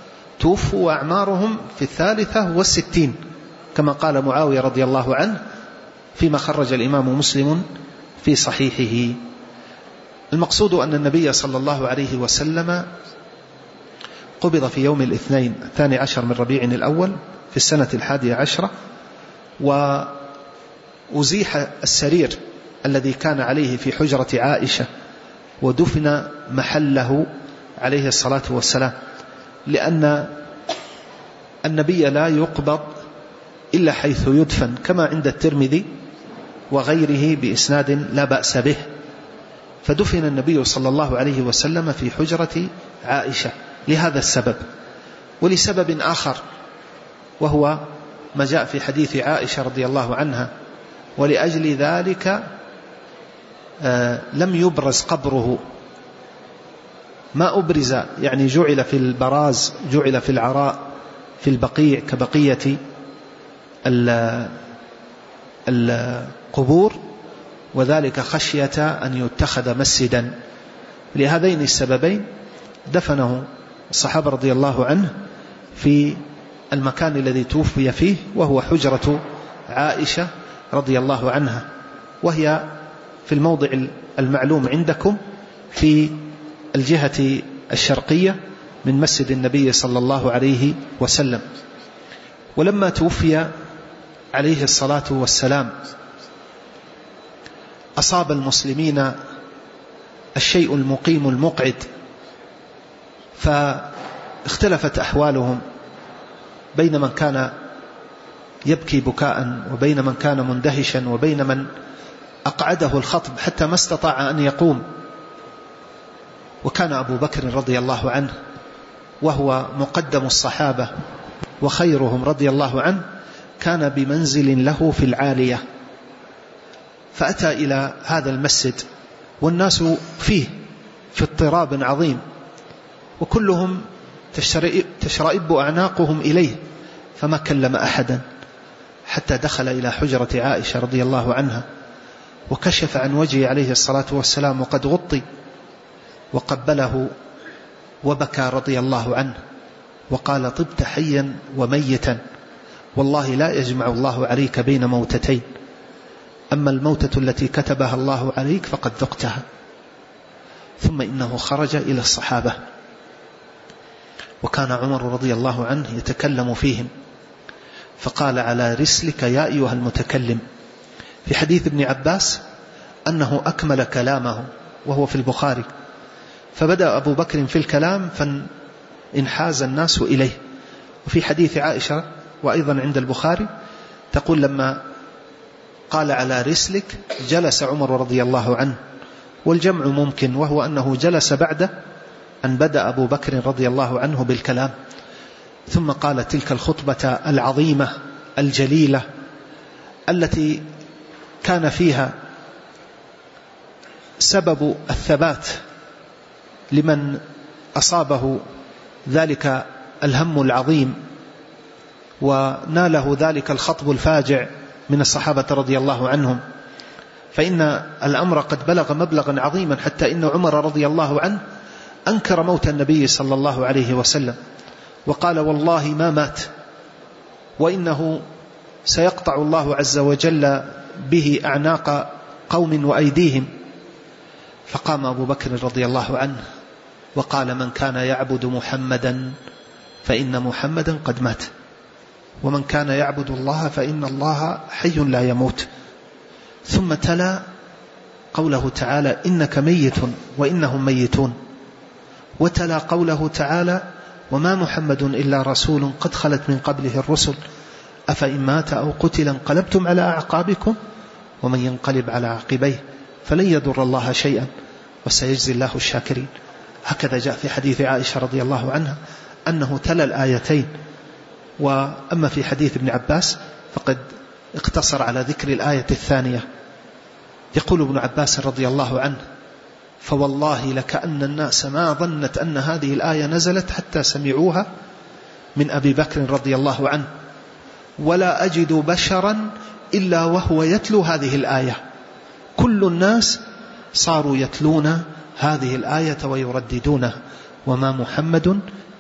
توفوا وأعمارهم في الثالثة والستين كما قال معاوية رضي الله عنه فيما خرج الإمام مسلم في صحيحه. المقصود أن النبي صلى الله عليه وسلم قبض في يوم الاثنين الثاني عشر من ربيع الأول في السنة الحادية عشرة، وأزيح السرير الذي كان عليه في حجرة عائشة ودفن محله عليه الصلاة والسلام، لأن النبي لا يقبض إلا حيث يدفن كما عند الترمذي وغيره بإسناد لا بأس به. فدفن النبي صلى الله عليه وسلم في حجرة عائشة لهذا السبب، ولسبب آخر وهو ما جاء في حديث عائشة رضي الله عنها، ولأجل ذلك آه لم يبرز قبره، ما أبرز يعني جعل في البراز، جعل في العراء في البقيع كبقية القبور، وذلك خشية أن يتخذ مسجدا. لهذين السببين دفنه الصحابة رضي الله عنه في المكان الذي توفي فيه، وهو حجرة عائشة رضي الله عنها، وهي في الموضع المعلوم عندكم في الجهة الشرقية من مسجد النبي صلى الله عليه وسلم. ولما توفي عليه الصلاة والسلام أصاب المسلمين الشيء المقيم المقعد، فاختلفت أحوالهم بين من كان يبكي بكاء وبين من كان مندهشا وبين من أقعده الخطب حتى ما استطاع أن يقوم. وكان أبو بكر رضي الله عنه وهو مقدم الصحابة وخيرهم رضي الله عنه كان بمنزل له في العالية، فأتى إلى هذا المسجد والناس فيه في اضطراب عظيم، وكلهم تشرئب أعناقهم إليه، فما كلم أحدا حتى دخل إلى حجرة عائشة رضي الله عنها وكشف عن وجهه عليه الصلاة والسلام وقد غطي، وقبله وبكى رضي الله عنه وقال: طبت حيا وميتا، والله لا يجمع الله عليك بين موتتين، أما الموتة التي كتبها الله عليك فقد ذقتها. ثم إنه خرج إلى الصحابة، وكان عمر رضي الله عنه يتكلم فيهم، فقال: على رسلك يا أيها المتكلم. في حديث ابن عباس أنه أكمل كلامه وهو في البخاري، فبدأ أبو بكر في الكلام فانحاز الناس إليه. وفي حديث عائشة وأيضا عند البخاري تقول: لما قال على رسلك جلس عمر رضي الله عنه، والجمع ممكن، وهو أنه جلس بعد أن بدأ أبو بكر رضي الله عنه بالكلام، ثم قال تلك الخطبة العظيمة الجليلة التي كان فيها سبب الثبات لمن أصابه ذلك الهم العظيم وناله ذلك الخطب الفاجع من الصحابة رضي الله عنهم. فإن الأمر قد بلغ مبلغا عظيما حتى إن عمر رضي الله عنه أنكر موت النبي صلى الله عليه وسلم وقال: والله ما مات، وإنه سيقطع الله عز وجل به أعناق قوم وأيديهم. فقام أبو بكر رضي الله عنه وقال: من كان يعبد محمدا فإن محمدا قد مات، ومن كان يعبد الله فإن الله حي لا يموت. ثم تلا قوله تعالى: إنك ميت وإنهم ميتون، وتلا قوله تعالى: وما محمد إلا رسول قد خلت من قبله الرسل أفإن مات أو قتل انقلبتم على أعقابكم ومن ينقلب على عقبيه فلن يضر الله شيئا وسيجزي الله الشاكرين. هكذا جاء في حديث عائشة رضي الله عنها أنه تلا الآيتين. وأما في حديث ابن عباس فقد اقتصر على ذكر الآية الثانية. يقول ابن عباس رضي الله عنه: فوالله لكأن الناس ما ظنت أن هذه الآية نزلت حتى سمعوها من أبي بكر رضي الله عنه، ولا أجد بشرا إلا وهو يتلو هذه الآية، كل الناس صاروا يتلون هذه الآية ويرددونها: وما محمد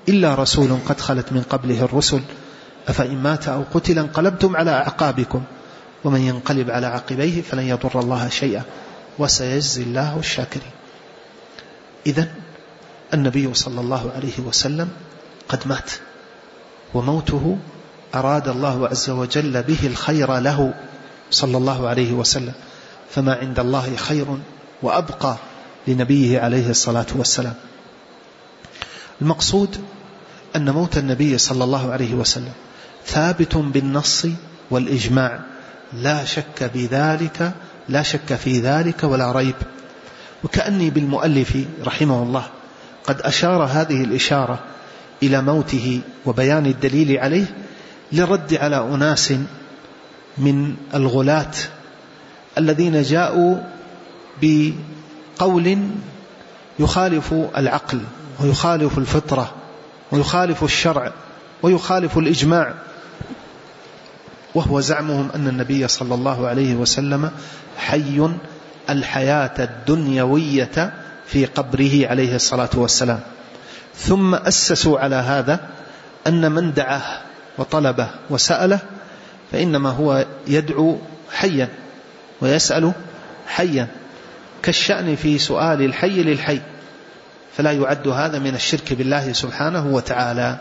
إلا رسول قد خلت من قبله الرسل أفإن مات أو قتل انقلبتم على أعقابكم ومن ينقلب على عقبيه فلن يضر الله شيئا وسيجزي الله الشاكرين. إذن النبي صلى الله عليه وسلم قد مات، وموته أراد الله عز وجل به الخير له صلى الله عليه وسلم، فما عند الله خير وأبقى لنبيه عليه الصلاة والسلام. المقصود أن موت النبي صلى الله عليه وسلم ثابت بالنص والإجماع، لا شك بذلك لا شك في ذلك ولا ريب. وكأني بالمؤلف رحمه الله قد أشار هذه الإشارة إلى موته وبيان الدليل عليه للرد على أناس من الغلاة الذين جاءوا بقول يخالف العقل ويخالف الفطرة ويخالف الشرع ويخالف الإجماع، وهو زعمهم أن النبي صلى الله عليه وسلم حي الحياة الدنيوية في قبره عليه الصلاة والسلام. ثم أسسوا على هذا أن من دعاه وطلبه وسأله فإنما هو يدعو حيا ويسأل حيا، كالشأن في سؤال الحي للحي، فلا يعد هذا من الشرك بالله سبحانه وتعالى.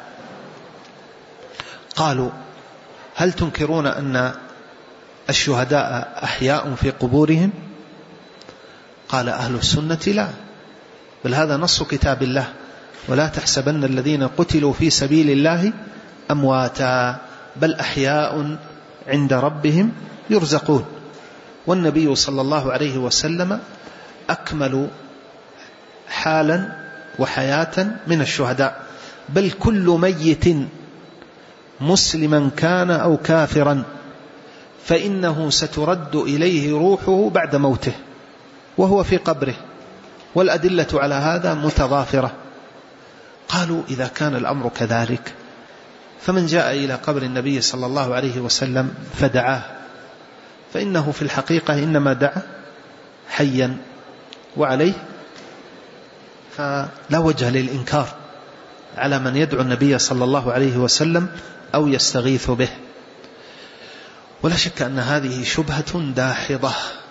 قالوا هل تنكرون أن الشهداء أحياء في قبورهم؟ قال أهل السنة لا، بل هذا نص كتاب الله، ولا تحسبن الذين قتلوا في سبيل الله أمواتا بل أحياء عند ربهم يرزقون. والنبي صلى الله عليه وسلم أكمل حالا وحياة من الشهداء، بل كل ميت مسلما كان أو كافرا فإنه سترد إليه روحه بعد موته وهو في قبره، والأدلة على هذا متضافرة. قالوا إذا كان الأمر كذلك فمن جاء إلى قبر النبي صلى الله عليه وسلم فدعاه فإنه في الحقيقة إنما دعا حيا، وعليه فلا وجه للإنكار على من يدعو النبي صلى الله عليه وسلم أو يستغيث به. ولا شك أن هذه شبهة داحضة،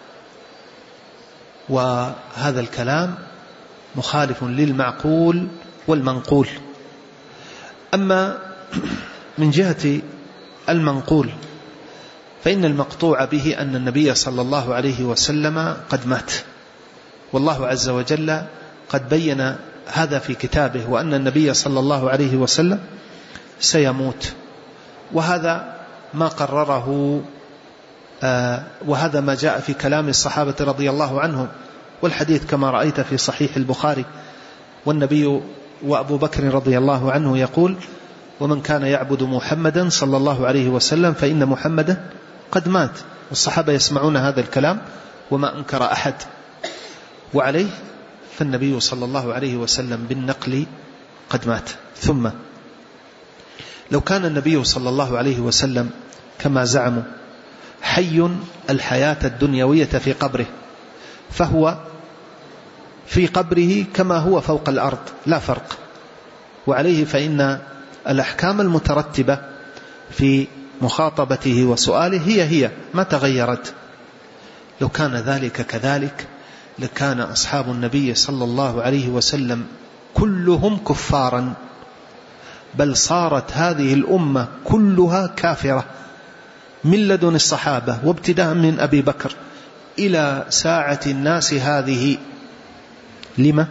وهذا الكلام مخالف للمعقول والمنقول. أما من جهة المنقول فإن المقطوع به أن النبي صلى الله عليه وسلم قد مات، والله عز وجل قد بين هذا في كتابه، وأن النبي صلى الله عليه وسلم سيموت، وهذا ما قرره آه وهذا ما جاء في كلام الصحابة رضي الله عنهم، والحديث كما رأيت في صحيح البخاري. والنبي وأبو بكر رضي الله عنه يقول ومن كان يعبد محمدا صلى الله عليه وسلم فإن محمدا قد مات. والصحابة يسمعون هذا الكلام وما أنكر أحد، وعليه فالنبي صلى الله عليه وسلم بالنقل قد مات. ثم لو كان النبي صلى الله عليه وسلم كما زعموا حي الحياة الدنيوية في قبره، فهو في قبره كما هو فوق الأرض لا فرق، وعليه فإن الأحكام المترتبة في مخاطبته وسؤاله هي هي ما تغيرت. لو كان ذلك كذلك لكان أصحاب النبي صلى الله عليه وسلم كلهم كفارا، بل صارت هذه الأمة كلها كافرة من لدن الصحابة وابتداء من أبي بكر إلى ساعة الناس هذه. لما؟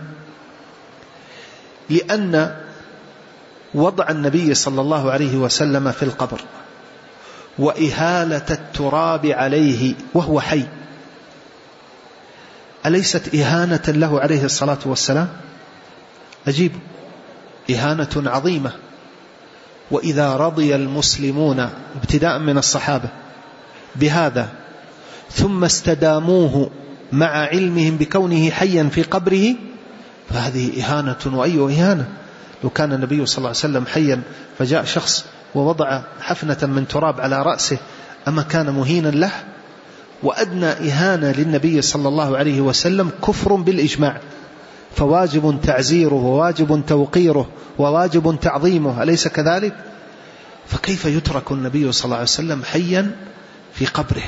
لأن وضع النبي صلى الله عليه وسلم في القبر وإهالة التراب عليه وهو حي أليست إهانة له عليه الصلاة والسلام؟ أجيب، إهانة عظيمة. وإذا رضي المسلمون ابتداء من الصحابة بهذا ثم استداموه مع علمهم بكونه حيا في قبره فهذه إهانة، وأي إهانة. لو كان النبي صلى الله عليه وسلم حيا فجاء شخص ووضع حفنة من تراب على رأسه أما كان مهينا له؟ وأدنى إهانة للنبي صلى الله عليه وسلم كفر بالإجماع، فواجب تعزيره وواجب توقيره وواجب تعظيمه، أليس كذلك؟ فكيف يترك النبي صلى الله عليه وسلم حيا في قبره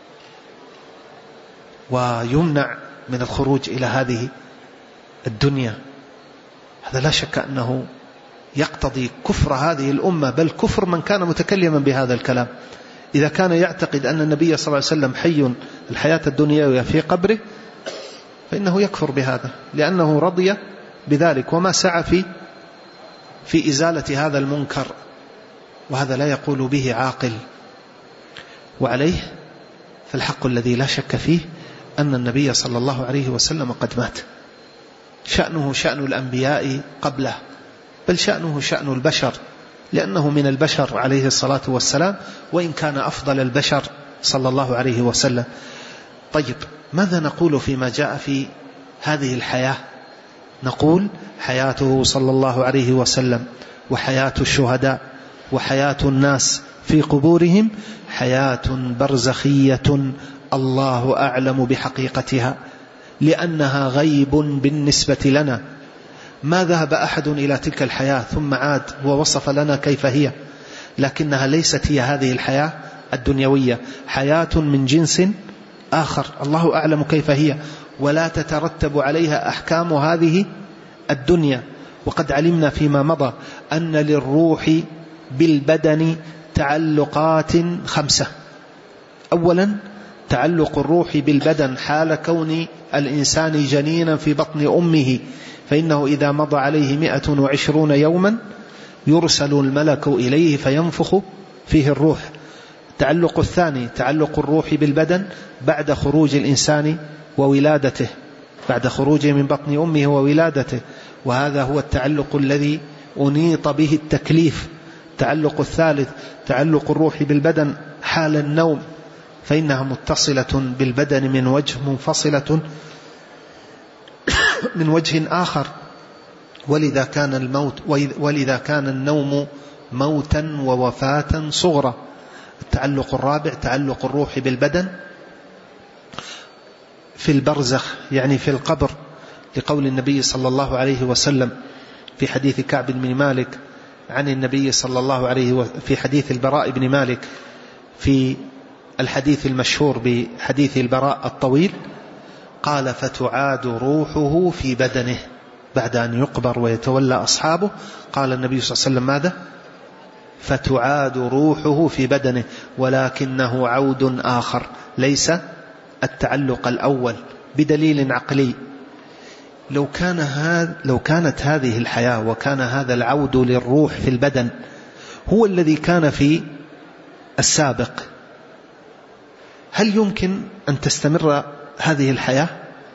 ويمنع من الخروج إلى هذه الدنيا؟ هذا لا شك أنه يقتضي كفر هذه الأمة، بل كفر من كان متكلما بهذا الكلام. إذا كان يعتقد أن النبي صلى الله عليه وسلم حي الحياة الدنيوية في قبره فإنه يكفر بهذا، لأنه رضي بذلك وما سعى في في إزالة هذا المنكر، وهذا لا يقول به عاقل. وعليه فالحق الذي لا شك فيه أن النبي صلى الله عليه وسلم قد مات. شأنه شأن الأنبياء قبله، بل شأنه شأن البشر، لأنه من البشر عليه الصلاة والسلام، وإن كان أفضل البشر صلى الله عليه وسلم. طيب، ماذا نقول فيما جاء في هذه الحياة؟ نقول حياته صلى الله عليه وسلم وحياة الشهداء وحياة الناس في قبورهم حياة برزخية الله أعلم بحقيقتها، لأنها غيب بالنسبة لنا. ما ذهب أحد إلى تلك الحياة ثم عاد ووصف لنا كيف هي، لكنها ليست هي هذه الحياة الدنيوية، حياة من جنس آخر الله أعلم كيف هي، ولا تترتب عليها أحكام هذه الدنيا. وقد علمنا فيما مضى أن للروح بالبدن تعلقات خمسة. أولا تعلق الروح بالبدن حال كون الإنسان جنينا في بطن أمه، فإنه إذا مضى عليه مئة وعشرون يوما يرسل الملك إليه فينفخ فيه الروح. التعلق الثاني تعلق الروح بالبدن بعد خروج الإنسان وولادته، بعد خروجه من بطن أمه وولادته، وهذا هو التعلق الذي أنيط به التكليف. التعلق الثالث تعلق الروح بالبدن حال النوم، فإنها متصلة بالبدن من وجه منفصلة من وجه آخر، ولذا كان الموت ولذا كان النوم موتا ووفاة صغرى. التعلق الرابع تعلق الروح بالبدن في البرزخ، يعني في القبر، لقول النبي صلى الله عليه وسلم في حديث كعب بن مالك عن النبي صلى الله عليه وسلم، في حديث البراء بن مالك، في الحديث المشهور بحديث البراء الطويل، قال فتعاد روحه في بدنه بعد أن يقبر ويتولى أصحابه. قال النبي صلى الله عليه وسلم ماذا؟ فتعاد روحه في بدنه، ولكنه عود آخر، ليس التعلق الأول، بدليل عقلي. لو كان هذا لو كانت هذه الحياة وكان هذا العود للروح في البدن هو الذي كان في السابق، هل يمكن أن تستمر هذه الحياة؟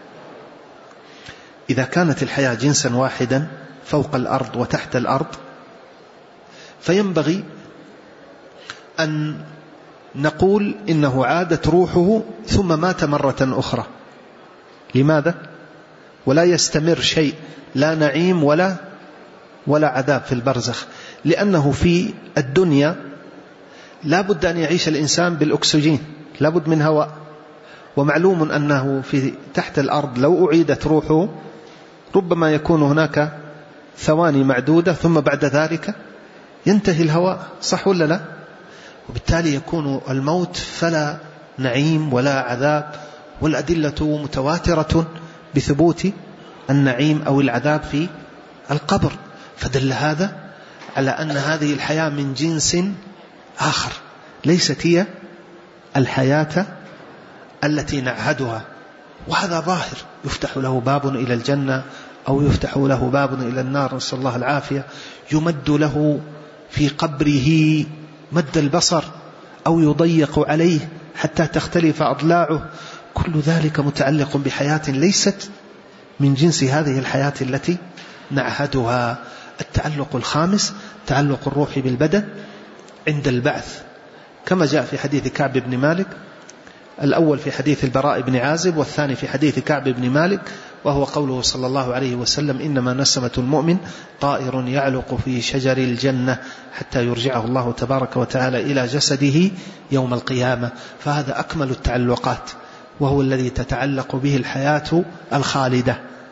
إذا كانت الحياة جنسا واحدا فوق الأرض وتحت الأرض، فينبغي أن نقول إنه عادت روحه ثم مات مرة أخرى. لماذا؟ ولا يستمر شيء، لا نعيم ولا ولا عذاب في البرزخ، لأنه في الدنيا لا بد أن يعيش الإنسان بالأكسجين، لا بد من هواء، ومعلوم أنه في تحت الأرض لو أعيدت روحه ربما يكون هناك ثواني معدودة ثم بعد ذلك ينتهي الهواء، صح ولا لا؟ وبالتالي يكون الموت فلا نعيم ولا عذاب، والأدلة متواترة بثبوت النعيم أو العذاب في القبر. فدل هذا على أن هذه الحياة من جنس آخر، ليست هي الحياة التي نعهدها. وهذا ظاهر، يفتح له باب إلى الجنة أو يفتح له باب إلى النار، نسأل الله العافية. يمد له في قبره مد البصر أو يضيق عليه حتى تختلف أضلاعه، كل ذلك متعلق بحياة ليست من جنس هذه الحياة التي نعهدها. التعلق الخامس تعلق الروح بالبدن عند البعث، كما جاء في حديث كعب بن مالك، الأول في حديث البراء بن عازب والثاني في حديث كعب بن مالك، وهو قوله صلى الله عليه وسلم إنما نسمة المؤمن طائر يعلق في شجر الجنة حتى يرجعه الله تبارك وتعالى إلى جسده يوم القيامة. فهذا أكمل التعلقات، وهو الذي تتعلق به الحياة الخالدة.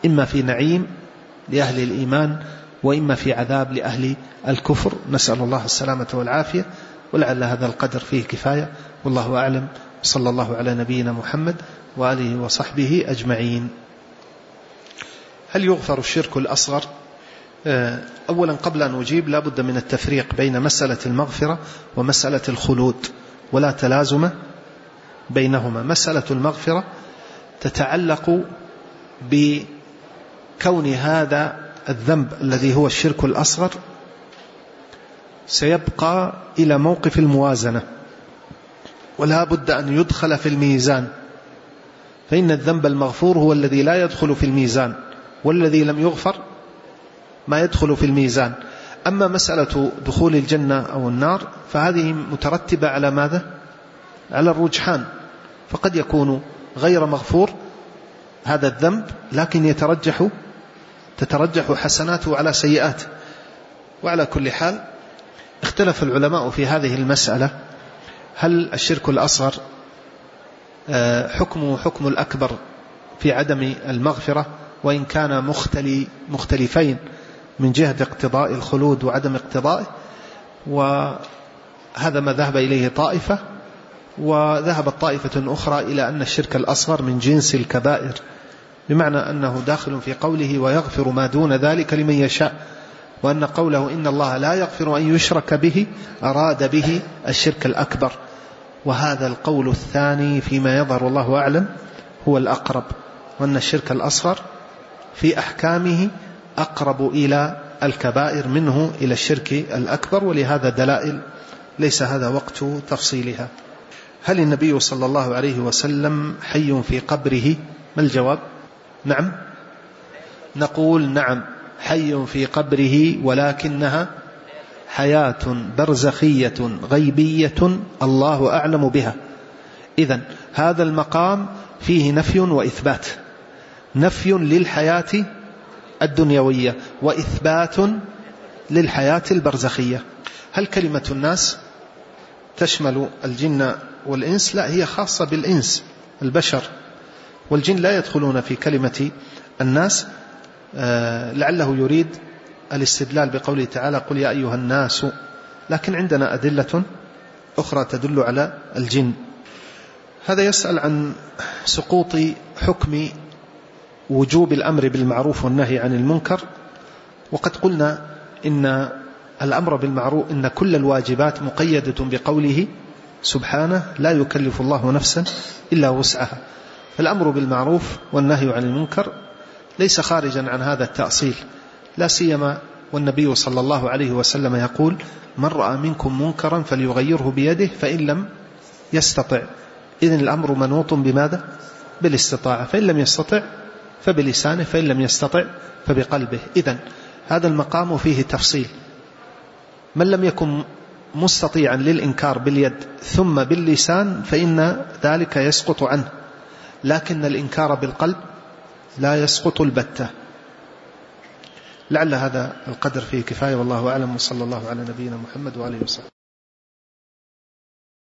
إما في نعيم لأهل الإيمان وإما في عذاب لأهل الكفر، نسأل الله السلامة والعافية. ولعل هذا القدر فيه كفاية، والله أعلم. صلى الله على نبينا محمد وآله وصحبه أجمعين. هل يغفر الشرك الأصغر؟ أولا قبل أن أجيب لا بد من التفريق بين مسألة المغفرة ومسألة الخلود، ولا تلازم بينهما. مسألة المغفرة تتعلق بكون هذا الذنب الذي هو الشرك الأصغر سيبقى إلى موقف الموازنة، ولا بد أن يدخل في الميزان، فإن الذنب المغفور هو الذي لا يدخل في الميزان، والذي لم يغفر ما يدخل في الميزان. أما مسألة دخول الجنة أو النار فهذه مترتبة على ماذا؟ على الرجحان، فقد يكون غير مغفور هذا الذنب لكن يترجح تترجح حسناته على سيئاته. وعلى كل حال اختلف العلماء في هذه المسألة، هل الشرك الأصغر حكمه حكم الأكبر في عدم المغفرة وإن كان مختلي مختلفين من جهة اقتضاء الخلود وعدم اقتضائه، وهذا ما ذهب إليه طائفة، وذهبت طائفة أخرى إلى أن الشرك الأصغر من جنس الكبائر، بمعنى أنه داخل في قوله ويغفر ما دون ذلك لمن يشاء، وأن قوله إن الله لا يغفر أن يشرك به أراد به الشرك الأكبر. وهذا القول الثاني فيما يظهر الله أعلم هو الأقرب، وأن الشرك الأصغر في أحكامه أقرب إلى الكبائر منه إلى الشرك الأكبر، ولهذا دلائل ليس هذا وقت تفصيلها. هل النبي صلى الله عليه وسلم حي في قبره؟ ما الجواب؟ نعم، نقول نعم، حي في قبره، ولكنها حياة برزخية غيبية الله أعلم بها. إذن هذا المقام فيه نفي وإثبات، نفي للحياة الدنيوية وإثبات للحياة البرزخية. هل كلمة الناس تشمل الجن والإنس؟ لا، هي خاصة بالإنس البشر، والجن لا يدخلون في كلمة الناس. آه لعله يريد الاستدلال بقوله تعالى قل يا أيها الناس، لكن عندنا أدلة أخرى تدل على الجن. هذا يسأل عن سقوط حكم وجوب الأمر بالمعروف والنهي عن المنكر، وقد قلنا إن الأمر بالمعروف إن كل الواجبات مقيدة بقوله سبحانه لا يكلف الله نفسا إلا وسعها، فالأمر بالمعروف والنهي عن المنكر ليس خارجا عن هذا التأصيل، لا سيما والنبي صلى الله عليه وسلم يقول من رأى منكم منكرا فليغيره بيده فإن لم يستطع. إذن الأمر منوط بماذا؟ بالاستطاعة، فإن لم يستطع فبلسانه، فإن لم يستطع فبقلبه. إذن هذا المقام فيه تفصيل، من لم يكن مستطيعا للإنكار باليد ثم باللسان فإن ذلك يسقط عنه، لكن الإنكار بالقلب لا يسقط البتة. لعل هذا القدر فيه كفاية، والله أعلم، وصلى الله على نبينا محمد وآله وسلم.